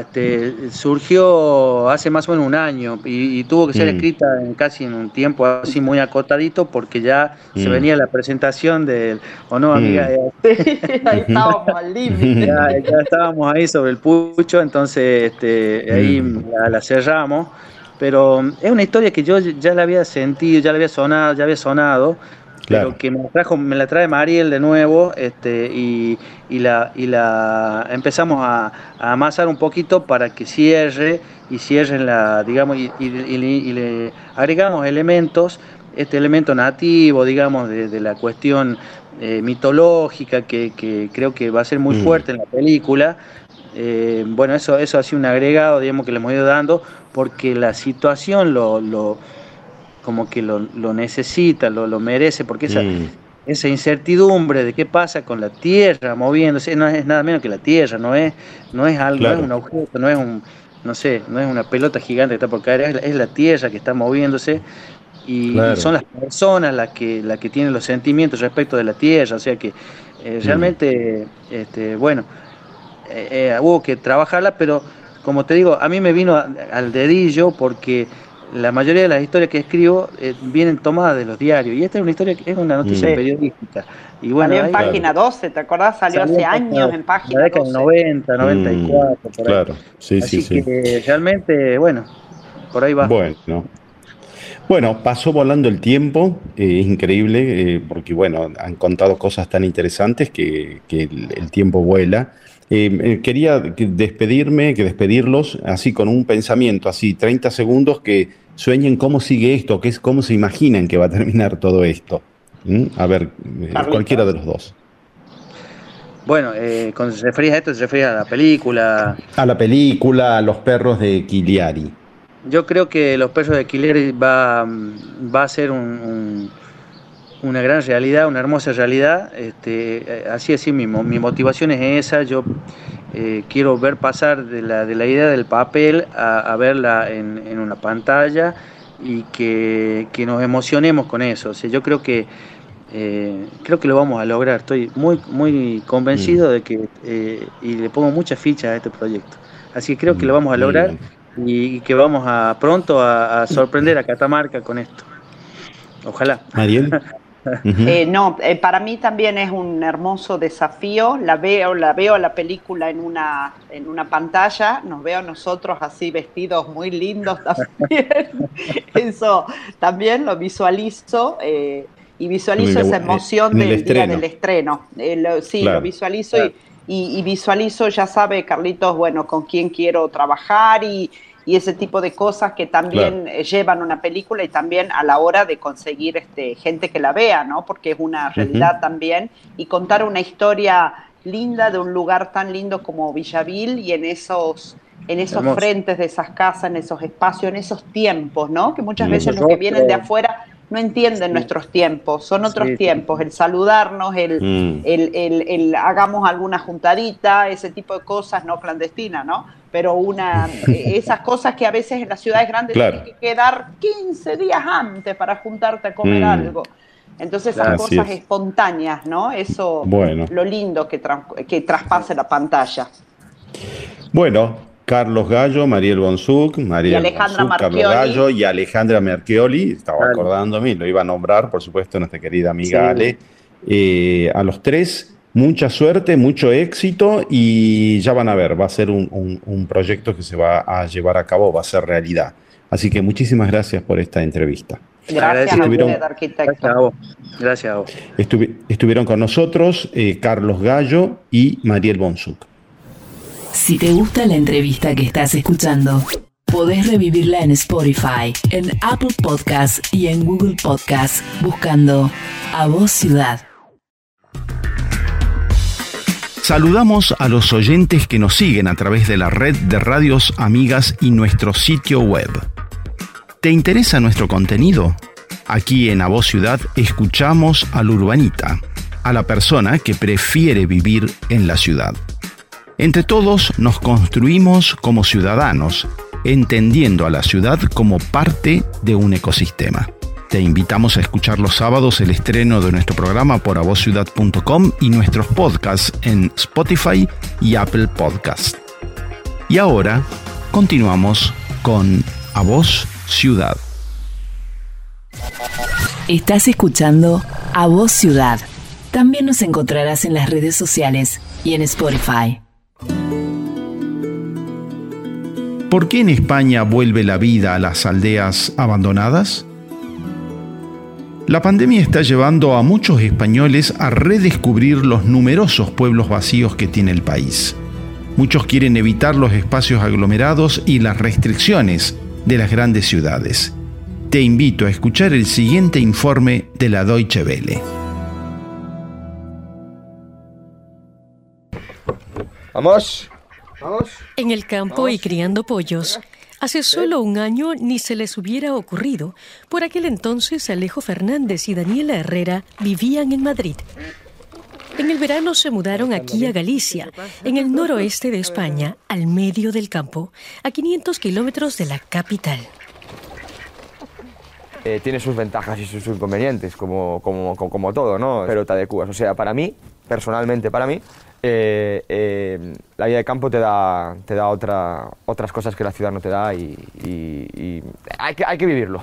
Speaker 2: surgió hace más o menos un año y tuvo que ser escrita casi en un tiempo así muy acotadito porque ya se venía la presentación del... ¿O no, amiga?
Speaker 3: Ahí estábamos al límite.
Speaker 2: Ya estábamos ahí sobre el pucho, entonces ahí la cerramos. Pero es una historia que yo ya la había sentido, ya había sonado. Claro. Pero que me la trae Mariel de nuevo y la empezamos a amasar un poquito para que cierre digamos, y le agregamos elementos, este elemento nativo, digamos, de la cuestión mitológica que creo que va a ser muy fuerte en la película. Bueno, eso ha sido un agregado, digamos, que le hemos ido dando porque la situación como que lo necesita, lo merece, porque esa incertidumbre de qué pasa con la Tierra moviéndose, no es nada menos que la Tierra, no es algo, no es un objeto, no es una pelota gigante que está por caer, es la Tierra que está moviéndose y son las personas las que tienen los sentimientos respecto de la Tierra, o sea que realmente, bueno, hubo que trabajarla, pero como te digo, a mí me vino al dedillo porque la mayoría de las historias que escribo vienen tomadas de los diarios y esta es una historia que es una noticia periodística y bueno,
Speaker 3: salió en página 12, ¿te acordás? Salió hace años en página 12, la
Speaker 2: década del 90, 94 por ahí.
Speaker 5: Claro,
Speaker 2: así que realmente, bueno, por ahí va.
Speaker 5: Bueno, pasó volando el tiempo, es increíble, porque bueno, han contado cosas tan interesantes que el tiempo vuela. Quería despedirlos así con un pensamiento, así 30 segundos, que sueñen cómo sigue esto, cómo se imaginan que va a terminar todo esto. A ver, cualquiera de los dos.
Speaker 2: Bueno, cuando se refería a esto, se refería a la película.
Speaker 5: A la película, a Los perros de Chigliari.
Speaker 2: Yo creo que Los perros de Chigliari va a ser una gran realidad, una hermosa realidad. Así mi motivación es esa. Yo quiero ver pasar de la idea del papel a verla en una pantalla y que nos emocionemos con eso. O sea, yo creo que lo vamos a lograr. Estoy muy, muy convencido de que y le pongo muchas fichas a este proyecto. Así que creo que lo vamos a lograr y que vamos pronto a sorprender a Catamarca con esto. Ojalá.
Speaker 5: Mariel.
Speaker 3: Para mí también es un hermoso desafío. La veo la película en una pantalla, nos veo nosotros así vestidos muy lindos también. Eso también lo visualizo y visualizo esa emoción del día del estreno. Lo visualizo y visualizo, ya sabe Carlitos, bueno, con quién quiero trabajar y ese tipo de cosas que también llevan una película y también a la hora de conseguir gente que la vea, ¿no? Porque es una realidad también, y contar una historia linda de un lugar tan lindo como Villaville y en esos frentes de esas casas, en esos espacios, en esos tiempos, ¿no? Que muchas veces los que vienen de afuera no entienden nuestros tiempos, son otros tiempos, el saludarnos, el hagamos alguna juntadita, ese tipo de cosas no clandestinas, ¿no? Pero esas cosas que a veces en las ciudades grandes tienes que quedar 15 días antes para juntarte a comer algo. Entonces esas cosas espontáneas, ¿no? Eso, lo lindo que traspase la pantalla.
Speaker 5: Bueno, Carlos Gallo, Mariel Bonsuc, Carlos Gallo y Alejandra Marchioli, estaba acordándome, lo iba a nombrar, por supuesto, nuestra querida amiga Ale. A los tres, mucha suerte, mucho éxito y ya van a ver, va a ser un proyecto que se va a llevar a cabo, va a ser realidad. Así que muchísimas gracias por esta entrevista.
Speaker 3: Gracias a usted, arquitecto.
Speaker 2: Gracias a vos.
Speaker 5: Estuvieron con nosotros Carlos Gallo y Mariel Bonsuc.
Speaker 1: Si te gusta la entrevista que estás escuchando, podés revivirla en Spotify, en Apple Podcasts y en Google Podcasts buscando A Voz Ciudad.
Speaker 5: Saludamos a los oyentes que nos siguen a través de la red de radios amigas y nuestro sitio web. ¿Te interesa nuestro contenido? Aquí en A Voz Ciudad escuchamos al urbanita, a la persona que prefiere vivir en la ciudad. Entre todos nos construimos como ciudadanos, entendiendo a la ciudad como parte de un ecosistema. Te invitamos a escuchar los sábados el estreno de nuestro programa por avozciudad.com y nuestros podcasts en Spotify y Apple Podcasts. Y ahora continuamos con A Voz Ciudad.
Speaker 1: Estás escuchando A Voz Ciudad. También nos encontrarás en las redes sociales y en Spotify.
Speaker 5: ¿Por qué en España vuelve la vida a las aldeas abandonadas? La pandemia está llevando a muchos españoles a redescubrir los numerosos pueblos vacíos que tiene el país. Muchos quieren evitar los espacios aglomerados y las restricciones de las grandes ciudades. Te invito a escuchar el siguiente informe de la Deutsche Welle.
Speaker 6: Vamos.
Speaker 7: En el campo y criando pollos. Hace solo un año ni se les hubiera ocurrido. Por aquel entonces Alejo Fernández y Daniela Herrera vivían en Madrid. En el verano se mudaron aquí a Galicia, en el noroeste de España, al medio del campo, a 500 kilómetros de la capital.
Speaker 6: Tiene sus ventajas y sus inconvenientes, como todo, ¿no? Pelota de cubas. O sea, para mí, personalmente para mí, la vida de campo te da otras cosas que la ciudad no te da y hay que vivirlo.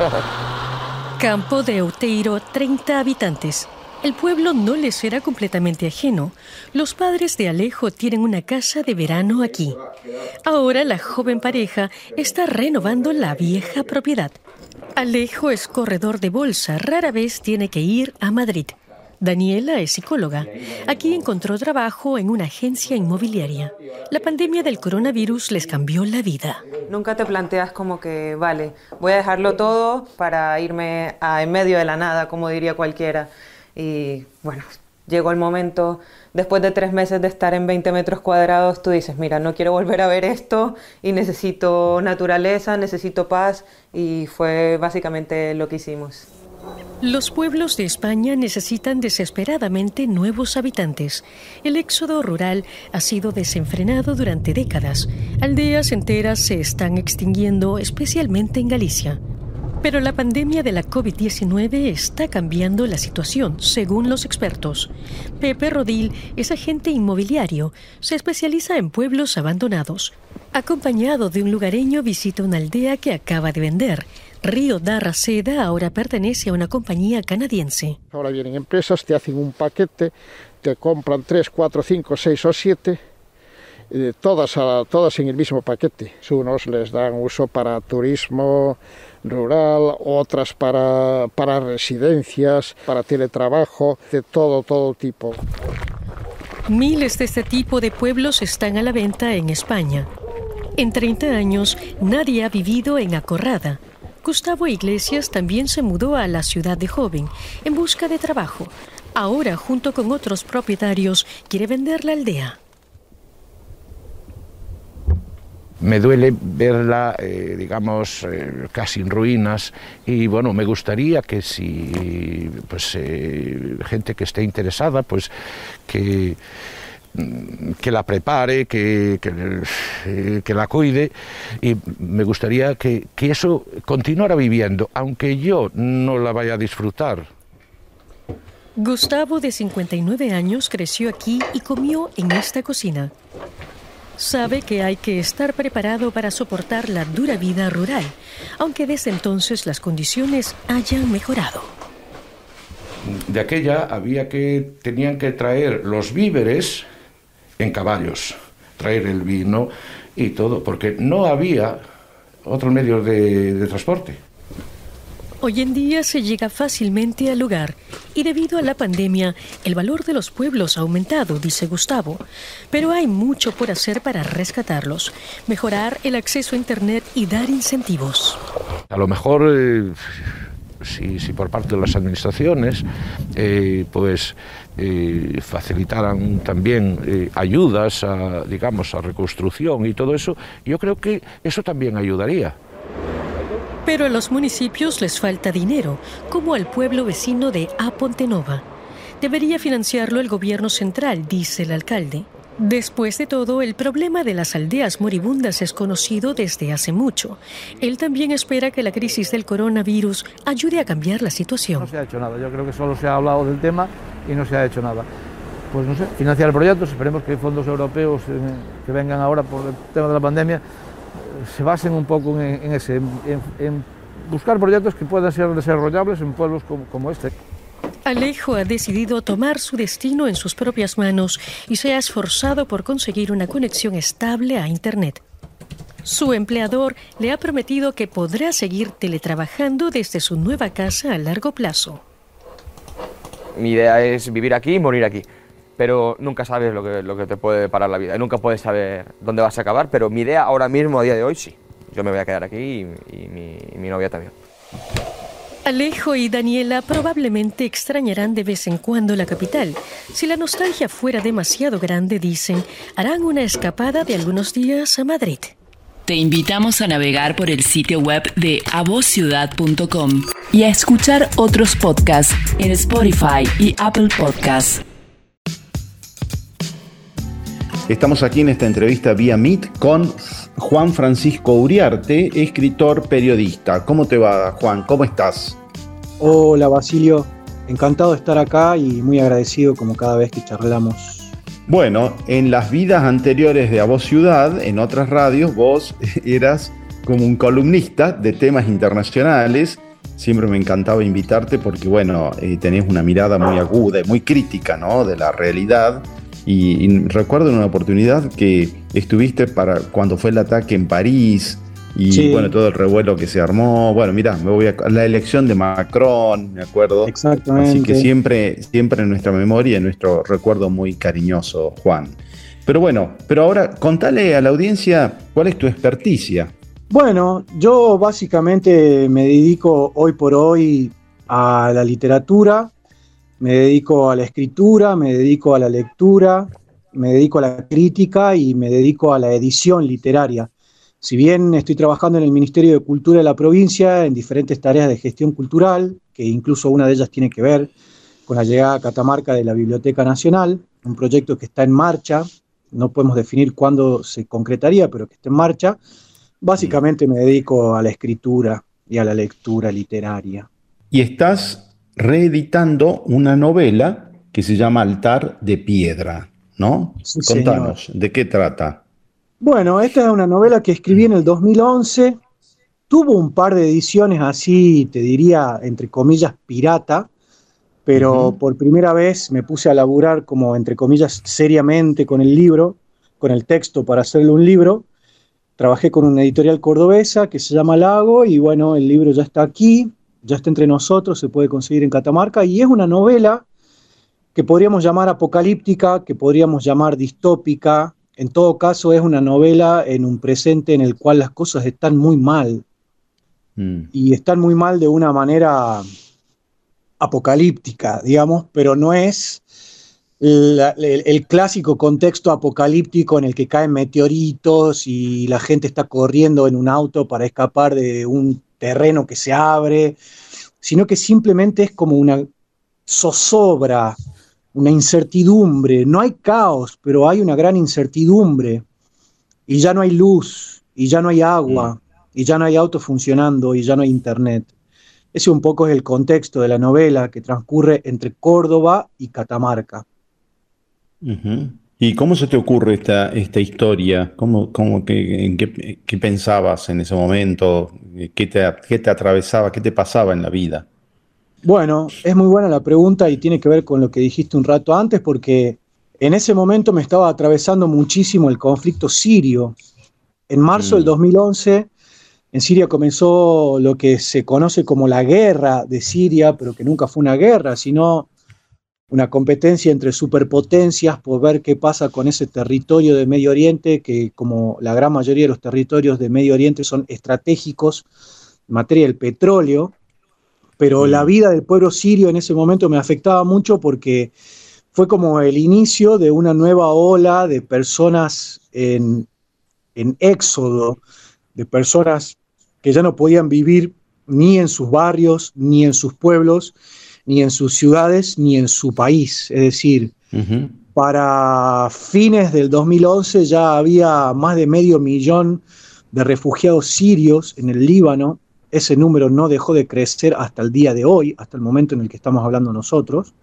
Speaker 7: Campo de Outeiro, 30 habitantes. El pueblo no les era completamente ajeno. Los padres de Alejo tienen una casa de verano aquí. Ahora la joven pareja está renovando la vieja propiedad. Alejo es corredor de bolsa, rara vez tiene que ir a Madrid. Daniela es psicóloga. Aquí encontró trabajo en una agencia inmobiliaria. La pandemia del coronavirus les cambió la vida.
Speaker 8: Nunca te planteas como que, vale, voy a dejarlo todo para irme en medio de la nada, como diría cualquiera. Y bueno, llegó el momento, después de 3 meses de estar en 20 metros cuadrados, tú dices, mira, no quiero volver a ver esto y necesito naturaleza, necesito paz, y fue básicamente lo que hicimos.
Speaker 7: Los pueblos de España necesitan desesperadamente nuevos habitantes. El éxodo rural ha sido desenfrenado durante décadas. Aldeas enteras se están extinguiendo, especialmente en Galicia. Pero la pandemia de la COVID-19 está cambiando la situación, según los expertos. Pepe Rodil es agente inmobiliario, se especializa en pueblos abandonados. Acompañado de un lugareño, visita una aldea que acaba de vender. Río Darra Seda ahora pertenece a una compañía canadiense.
Speaker 9: Ahora vienen empresas, te hacen un paquete, te compran 3, 4, 5, 6 o 7, todas en el mismo paquete. Unos les dan uso para turismo rural, otras para residencias, para teletrabajo, de todo tipo.
Speaker 7: Miles de este tipo de pueblos están a la venta en España. En 30 años, nadie ha vivido en Acorrada. Gustavo Iglesias también se mudó a la ciudad de joven, en busca de trabajo. Ahora, junto con otros propietarios, quiere vender la aldea.
Speaker 10: Me duele verla, casi en ruinas, y bueno, me gustaría que si gente que esté interesada, pues que la prepare, que la cuide, y me gustaría que eso continuara viviendo, aunque yo no la vaya a disfrutar.
Speaker 7: Gustavo, de 59 años, creció aquí y comió en esta cocina. Sabe que hay que estar preparado para soportar la dura vida rural, aunque desde entonces las condiciones hayan mejorado.
Speaker 10: De aquella tenían que traer los víveres en caballos, traer el vino y todo, porque no había otros medios de transporte.
Speaker 7: Hoy en día se llega fácilmente al lugar y debido a la pandemia, el valor de los pueblos ha aumentado, dice Gustavo. Pero hay mucho por hacer para rescatarlos, mejorar el acceso a Internet y dar incentivos.
Speaker 10: A lo mejor, si por parte de las administraciones, facilitaran también ayudas a reconstrucción y todo eso, yo creo que eso también ayudaría.
Speaker 7: Pero a los municipios les falta dinero, como al pueblo vecino de Apontenova. Debería financiarlo el gobierno central, dice el alcalde. Después de todo, el problema de las aldeas moribundas es conocido desde hace mucho. Él también espera que la crisis del coronavirus ayude a cambiar la situación.
Speaker 11: No se ha hecho nada, yo creo que solo se ha hablado del tema y no se ha hecho nada. Pues no sé, financiar proyectos, esperemos que fondos europeos que vengan ahora por el tema de la pandemia se basen un poco en buscar proyectos que puedan ser desarrollables en pueblos como este.
Speaker 7: Alejo ha decidido tomar su destino en sus propias manos y se ha esforzado por conseguir una conexión estable a Internet. Su empleador le ha prometido que podrá seguir teletrabajando desde su nueva casa a largo plazo.
Speaker 6: Mi idea es vivir aquí y morir aquí. Pero nunca sabes lo que te puede deparar la vida y nunca puedes saber dónde vas a acabar, pero mi idea ahora mismo, a día de hoy, sí. Yo me voy a quedar aquí y mi novia también.
Speaker 7: Alejo y Daniela probablemente extrañarán de vez en cuando la capital. Si la nostalgia fuera demasiado grande, dicen, harán una escapada de algunos días a Madrid.
Speaker 1: Te invitamos a navegar por el sitio web de avociudad.com y a escuchar otros podcasts en Spotify y Apple Podcasts.
Speaker 5: Estamos aquí en esta entrevista vía Meet con Juan Francisco Uriarte, escritor, periodista. ¿Cómo te va, Juan? ¿Cómo estás?
Speaker 4: Hola, Basilio. Encantado de estar acá y muy agradecido como cada vez que charlamos.
Speaker 5: Bueno, en las vidas anteriores de A Voz Ciudad, en otras radios, vos eras como un columnista de temas internacionales. Siempre me encantaba invitarte porque, tenés una mirada muy aguda y muy crítica, ¿no?, de la realidad. Y recuerdo en una oportunidad que estuviste para cuando fue el ataque en París y sí, todo el revuelo que se armó. Me voy a la elección de Macron, me acuerdo.
Speaker 4: Exactamente.
Speaker 5: Así que siempre en nuestra memoria, en nuestro recuerdo muy cariñoso, Juan. Pero ahora contale a la audiencia cuál es tu experticia.
Speaker 4: Bueno, yo básicamente me dedico hoy por hoy a la literatura. Me dedico a la escritura, me dedico a la lectura, me dedico a la crítica y me dedico a la edición literaria. Si bien estoy trabajando en el Ministerio de Cultura de la provincia en diferentes tareas de gestión cultural, que incluso una de ellas tiene que ver con la llegada a Catamarca de la Biblioteca Nacional, un proyecto que está en marcha, no podemos definir cuándo se concretaría, pero que está en marcha, básicamente me dedico a la escritura y a la lectura literaria.
Speaker 5: Y estás reeditando una novela que se llama Altar de Piedra, ¿no?
Speaker 4: Sí,
Speaker 5: contanos,
Speaker 4: señor.
Speaker 5: ¿De qué trata?
Speaker 4: Bueno, esta es una novela que escribí en el 2011 tuvo un par de ediciones así, te diría, entre comillas, pirata, pero por primera vez me puse a laburar como, entre comillas, seriamente con el libro, con el texto para hacerle un libro. Trabajé con una editorial cordobesa que se llama Lago y bueno, el libro ya está aquí, ya está entre nosotros, se puede conseguir en Catamarca y es una novela que podríamos llamar apocalíptica, que podríamos llamar distópica. En todo caso, es una novela en un presente en el cual las cosas están muy mal. Y están muy mal de una manera apocalíptica, digamos, pero no es el clásico contexto apocalíptico en el que caen meteoritos y la gente está corriendo en un auto para escapar de un terreno que se abre, sino que simplemente es como una zozobra, una incertidumbre. No hay caos, pero hay una gran incertidumbre. Y ya no hay luz, y ya no hay agua, y ya no hay auto funcionando, y ya no hay internet. Ese un poco es el contexto de la novela que transcurre entre Córdoba y Catamarca.
Speaker 5: ¿Y cómo se te ocurre esta historia? ¿Qué pensabas en ese momento? ¿Qué te atravesaba? ¿Qué te pasaba en la vida?
Speaker 4: Bueno, es muy buena la pregunta y tiene que ver con lo que dijiste un rato antes, porque en ese momento me estaba atravesando muchísimo el conflicto sirio. En marzo del 2011, en Siria comenzó lo que se conoce como la guerra de Siria, pero que nunca fue una guerra, sino una competencia entre superpotencias por ver qué pasa con ese territorio de Medio Oriente, que como la gran mayoría de los territorios de Medio Oriente son estratégicos en materia del petróleo, pero la vida del pueblo sirio en ese momento me afectaba mucho porque fue como el inicio de una nueva ola de personas en éxodo, de personas que ya no podían vivir ni en sus barrios, ni en sus pueblos, ni en sus ciudades, ni en su país. Es decir, para fines del 2011 ya había más de 500.000 de refugiados sirios en el Líbano. Ese número no dejó de crecer hasta el día de hoy, hasta el momento en el que estamos hablando nosotros.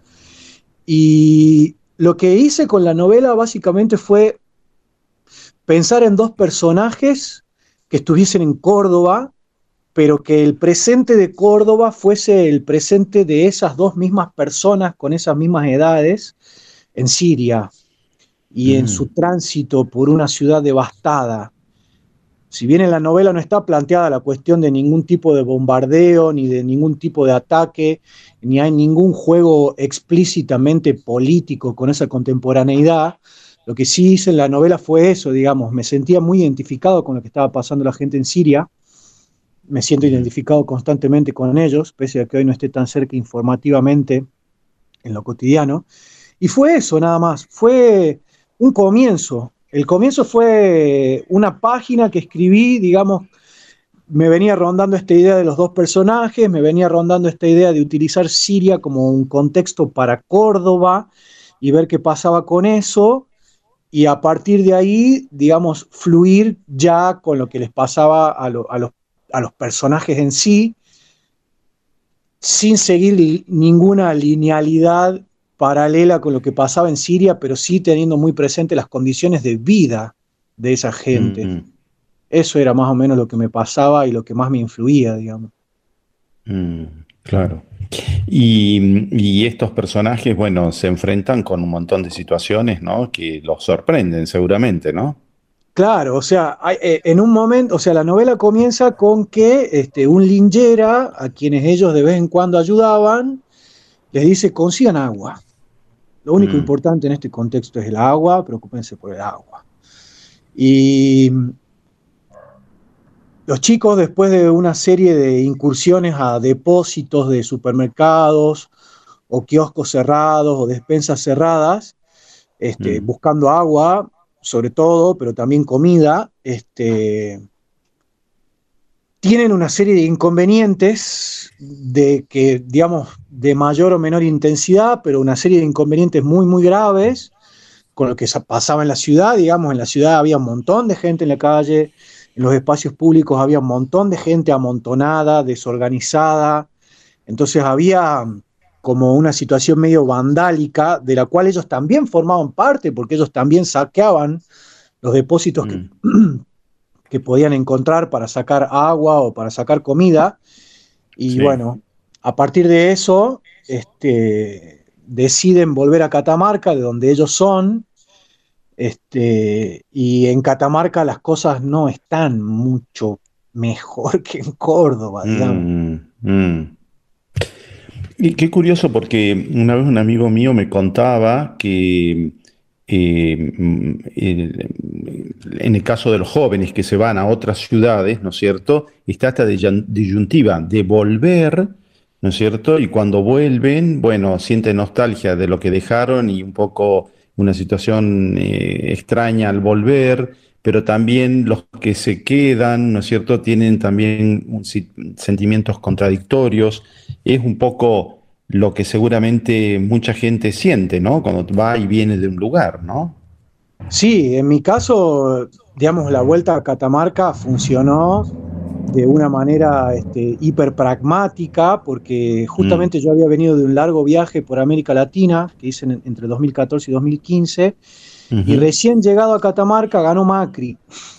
Speaker 4: Y lo que hice con la novela básicamente fue pensar en dos personajes que estuviesen en Córdoba, pero que el presente de Córdoba fuese el presente de esas dos mismas personas con esas mismas edades en Siria y en su tránsito por una ciudad devastada. Si bien en la novela no está planteada la cuestión de ningún tipo de bombardeo, ni de ningún tipo de ataque, ni hay ningún juego explícitamente político con esa contemporaneidad, lo que sí hice en la novela fue eso, digamos, me sentía muy identificado con lo que estaba pasando la gente en Siria, me siento identificado constantemente con ellos, pese a que hoy no esté tan cerca informativamente en lo cotidiano, y fue eso nada más, fue un comienzo. El comienzo fue una página que escribí, digamos, me venía rondando esta idea de los dos personajes, me venía rondando esta idea de utilizar Siria como un contexto para Córdoba y ver qué pasaba con eso, y a partir de ahí, digamos, fluir ya con lo que les pasaba a los personajes en sí, sin seguir ninguna linealidad paralela con lo que pasaba en Siria, pero sí teniendo muy presente las condiciones de vida de esa gente. Eso era más o menos lo que me pasaba y lo que más me influía, digamos.
Speaker 5: Claro. Y estos personajes, bueno, se enfrentan con un montón de situaciones, ¿no? Que los sorprenden seguramente, ¿no?
Speaker 4: Claro, o sea, en un momento, o sea, la novela comienza con que un linchera, a quienes ellos de vez en cuando ayudaban, les dice, consigan agua. Lo único importante en este contexto es el agua, preocúpense por el agua. Y los chicos, después de una serie de incursiones a depósitos de supermercados o kioscos cerrados o despensas cerradas, buscando agua, sobre todo, pero también comida, tienen una serie de inconvenientes de que, digamos, de mayor o menor intensidad, pero una serie de inconvenientes muy, muy graves con lo que pasaba en la ciudad. Digamos, en la ciudad había un montón de gente en la calle, en los espacios públicos había un montón de gente amontonada, desorganizada. Entonces había como una situación medio vandálica, de la cual ellos también formaban parte, porque ellos también saqueaban los depósitos que podían encontrar para sacar agua o para sacar comida. Y
Speaker 5: Sí.
Speaker 4: bueno, a partir de eso, deciden volver a Catamarca, de donde ellos son. Y en Catamarca las cosas no están mucho mejor que en Córdoba, digamos.
Speaker 5: Y qué curioso porque una vez un amigo mío me contaba que en el caso de los jóvenes que se van a otras ciudades, ¿no es cierto? Está esta disyuntiva de volver, ¿no es cierto? Y cuando vuelven, bueno, sienten nostalgia de lo que dejaron y un poco una situación extraña al volver, pero también los que se quedan, ¿no es cierto? Tienen también sentimientos contradictorios. Es un poco lo que seguramente mucha gente siente, ¿no? Cuando va y viene de un lugar, ¿no?
Speaker 4: Sí, en mi caso, digamos, la vuelta a Catamarca funcionó de una manera hiper pragmática, porque justamente yo había venido de un largo viaje por América Latina, que hice entre 2014 y 2015, y recién llegado a Catamarca ganó Macri.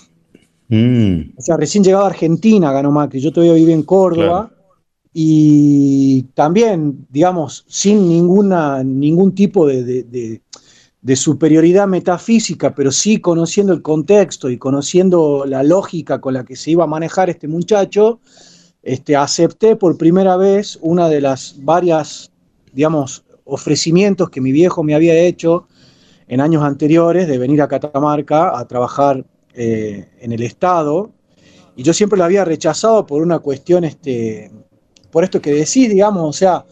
Speaker 4: O sea, recién llegado a Argentina ganó Macri. Yo todavía viví en Córdoba.
Speaker 5: Claro.
Speaker 4: Y también, digamos, sin ningún tipo de superioridad metafísica, pero sí conociendo el contexto y conociendo la lógica con la que se iba a manejar este muchacho, acepté por primera vez una de las varias, digamos, ofrecimientos que mi viejo me había hecho en años anteriores de venir a Catamarca a trabajar en el Estado, y yo siempre lo había rechazado por una cuestión, por esto que decís, digamos, o sea,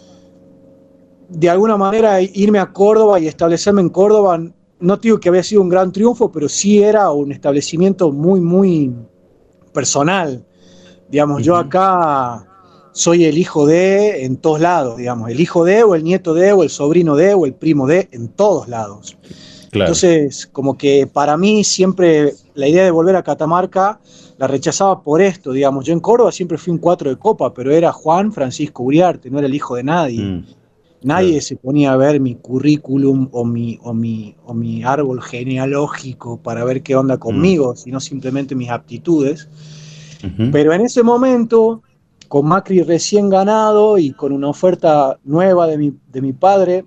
Speaker 4: de alguna manera irme a Córdoba y establecerme en Córdoba, no digo que había sido un gran triunfo, pero sí era un establecimiento muy, muy personal. Digamos, yo acá soy el hijo de en todos lados, digamos, el hijo de, o el nieto de, o el sobrino de, o el primo de, en todos lados. Claro. Entonces, como que para mí siempre la idea de volver a Catamarca la rechazaba por esto, digamos. Yo en Córdoba siempre fui un 4 de copa, pero era Juan Francisco Uriarte, no era el hijo de nadie. Nadie se ponía a ver mi currículum o mi árbol genealógico para ver qué onda conmigo, sino simplemente mis aptitudes. Pero en ese momento, con Macri recién ganado y con una oferta nueva de mi padre,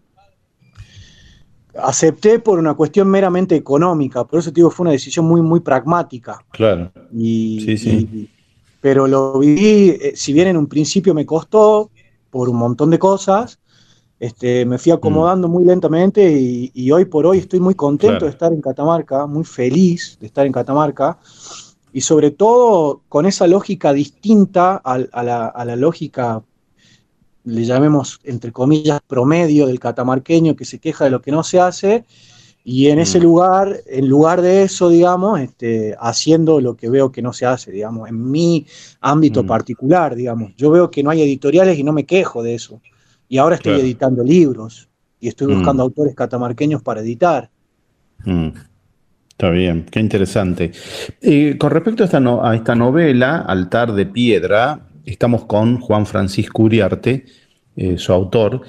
Speaker 4: acepté por una cuestión meramente económica. Por eso te digo, fue una decisión muy, muy pragmática.
Speaker 5: Claro. Sí.
Speaker 4: Pero lo viví, si bien en un principio me costó por un montón de cosas, me fui acomodando muy lentamente y hoy por hoy estoy muy contento de estar en Catamarca, muy feliz de estar en Catamarca, y sobre todo con esa lógica distinta a la lógica, le llamemos entre comillas promedio del catamarqueño que se queja de lo que no se hace, y en ese lugar, en lugar de eso, digamos, haciendo lo que veo que no se hace, digamos, en mi ámbito particular, digamos. Yo veo que no hay editoriales y no me quejo de eso. Y ahora estoy editando libros y estoy buscando autores catamarqueños para editar.
Speaker 5: Está bien, qué interesante. Con respecto a esta novela, Altar de Piedra, estamos con Juan Francisco Uriarte, su autor.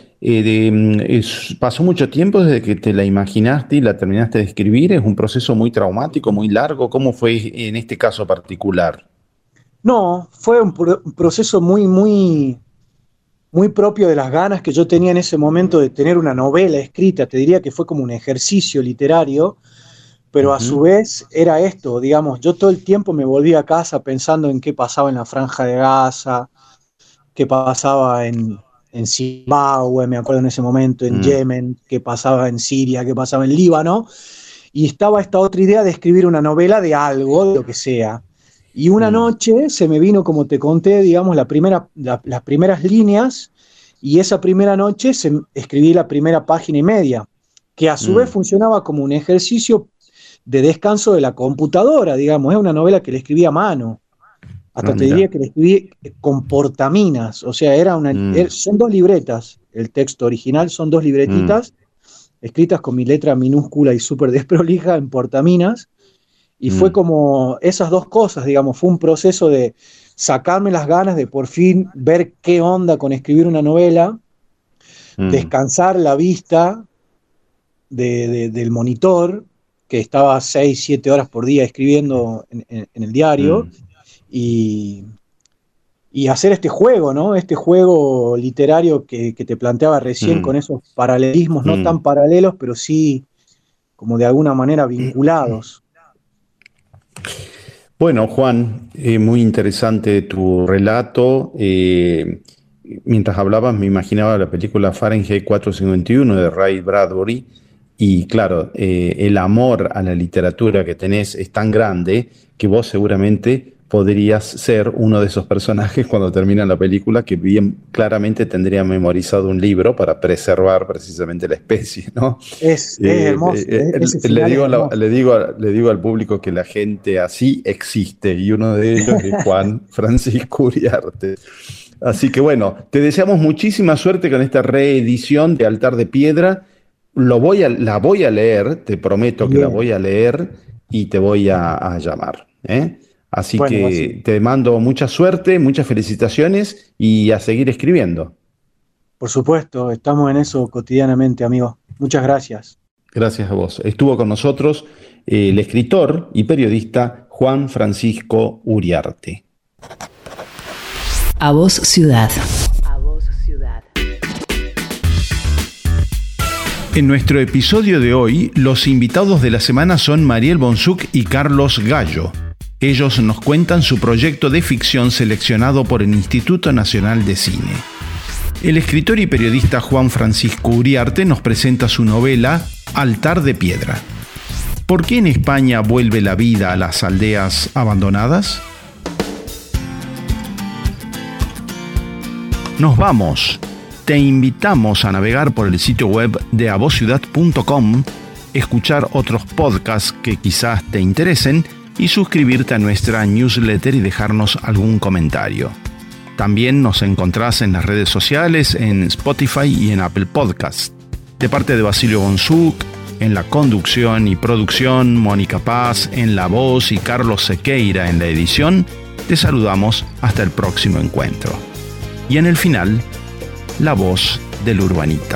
Speaker 5: ¿Pasó mucho tiempo desde que te la imaginaste y la terminaste de escribir? ¿Es un proceso muy traumático, muy largo? ¿Cómo fue en este caso particular?
Speaker 4: No, fue un proceso muy, muy, muy propio de las ganas que yo tenía en ese momento de tener una novela escrita. Te diría que fue como un ejercicio literario, pero a su vez era esto, digamos, yo todo el tiempo me volvía a casa pensando en qué pasaba en la Franja de Gaza, qué pasaba en Zimbabue, me acuerdo en ese momento, en Yemen, qué pasaba en Siria, qué pasaba en Líbano, y estaba esta otra idea de escribir una novela de algo, de lo que sea. Y una noche se me vino, como te conté, digamos, las primeras líneas, y esa primera noche escribí la primera página y media, que a su vez funcionaba como un ejercicio de descanso de la computadora, digamos. Es una novela que le escribí a mano. Hasta te diría que le escribí con portaminas. O sea, son 2 libretas. El texto original son 2 libretitas escritas con mi letra minúscula y súper desprolija en portaminas. Y fue como esas 2 cosas, digamos. Fue un proceso de sacarme las ganas de por fin ver qué onda con escribir una novela, descansar la vista del monitor, que estaba 6, 7 horas por día escribiendo en el diario, y hacer este juego, ¿no? Este juego literario que te planteaba recién, con esos paralelismos, no tan paralelos, pero sí como de alguna manera vinculados.
Speaker 5: Bueno, Juan, muy interesante tu relato. Mientras hablabas me imaginaba la película Fahrenheit 451 de Ray Bradbury, y claro, el amor a la literatura que tenés es tan grande que vos seguramente podrías ser uno de esos personajes cuando termina la película, que bien claramente tendría memorizado un libro para preservar precisamente la especie, ¿no?
Speaker 4: Es hermoso.
Speaker 5: Le digo al público que la gente así existe, y uno de ellos es Juan Francisco Uriarte. Así que bueno, te deseamos muchísima suerte con esta reedición de Altar de Piedra. La voy a leer, te prometo que la voy a leer y te voy a llamar, ¿eh? Así que te mando mucha suerte, muchas felicitaciones y a seguir escribiendo.
Speaker 4: Por supuesto, estamos en eso cotidianamente, amigo. Muchas gracias.
Speaker 5: Gracias a vos. Estuvo con nosotros el escritor y periodista Juan Francisco Uriarte.
Speaker 1: A Voz Ciudad.
Speaker 12: En nuestro episodio de hoy, los invitados de la semana son Mariel Bonsuc y Carlos Gallo. Ellos nos cuentan su proyecto de ficción seleccionado por el Instituto Nacional de Cine. El escritor y periodista Juan Francisco Uriarte nos presenta su novela Altar de Piedra. ¿Por qué en España vuelve la vida a las aldeas abandonadas? Nos vamos. Te invitamos a navegar por el sitio web de avozciudad.com, escuchar otros podcasts que quizás te interesen y suscribirte a nuestra newsletter y dejarnos algún comentario. También nos encontrás en las redes sociales, en Spotify y en Apple Podcasts. De parte de Basilio Bonsuc, en la conducción y producción, Mónica Paz en la voz y Carlos Sequeira en la edición, te saludamos hasta el próximo encuentro. Y en el final, la voz del urbanita.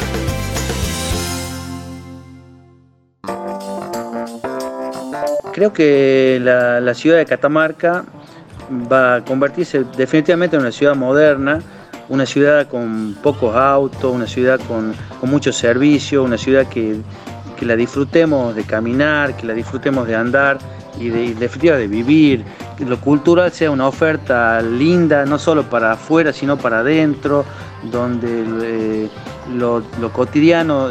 Speaker 2: Creo que la ciudad de Catamarca va a convertirse definitivamente en una ciudad moderna, una ciudad con pocos autos, una ciudad con muchos servicios, una ciudad que la disfrutemos de caminar, que la disfrutemos de andar y definitivamente de vivir. Que lo cultural sea una oferta linda, no solo para afuera, sino para adentro, donde lo cotidiano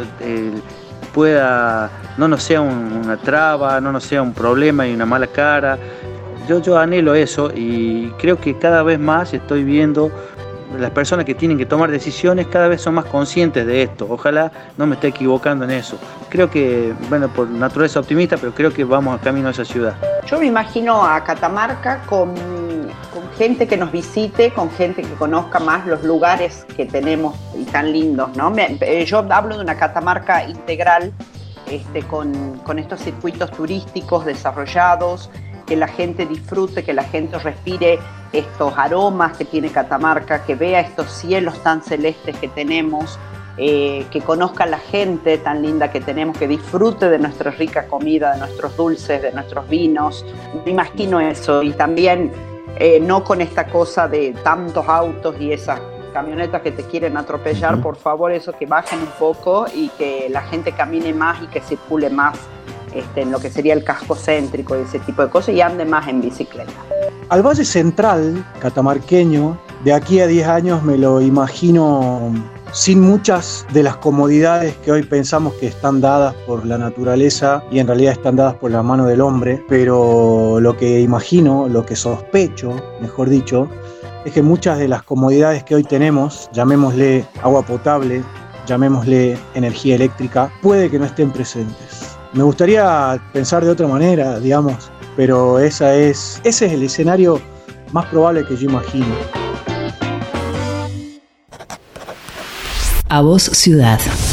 Speaker 2: no nos sea una traba, no nos sea un problema y una mala cara. Yo anhelo eso, y creo que cada vez más estoy viendo las personas que tienen que tomar decisiones cada vez son más conscientes de esto. Ojalá no me esté equivocando en eso. Creo que, bueno, por naturaleza optimista, pero creo que vamos a camino a esa ciudad.
Speaker 3: Yo me imagino a Catamarca con gente que nos visite, con gente que conozca más los lugares que tenemos y tan lindos, ¿no? Yo hablo de una Catamarca integral, con estos circuitos turísticos desarrollados, que la gente disfrute, que la gente respire estos aromas que tiene Catamarca, que vea estos cielos tan celestes que tenemos, que conozca a la gente tan linda que tenemos, que disfrute de nuestra rica comida, de nuestros dulces, de nuestros vinos. Me imagino eso, y también no con esta cosa de tantos autos y esas camionetas que te quieren atropellar. Por favor, eso, que bajen un poco y que la gente camine más y que circule más en lo que sería el casco céntrico y ese tipo de cosas, y ande más en bicicleta.
Speaker 4: Al Valle Central catamarqueño, de aquí a 10 años me lo imagino sin muchas de las comodidades que hoy pensamos que están dadas por la naturaleza y en realidad están dadas por la mano del hombre, pero lo que imagino, lo que sospecho, mejor dicho, es que muchas de las comodidades que hoy tenemos, llamémosle agua potable, llamémosle energía eléctrica, puede que no estén presentes. Me gustaría pensar de otra manera, digamos, pero ese es el escenario más probable que yo imagino.
Speaker 1: A Voz Ciudad.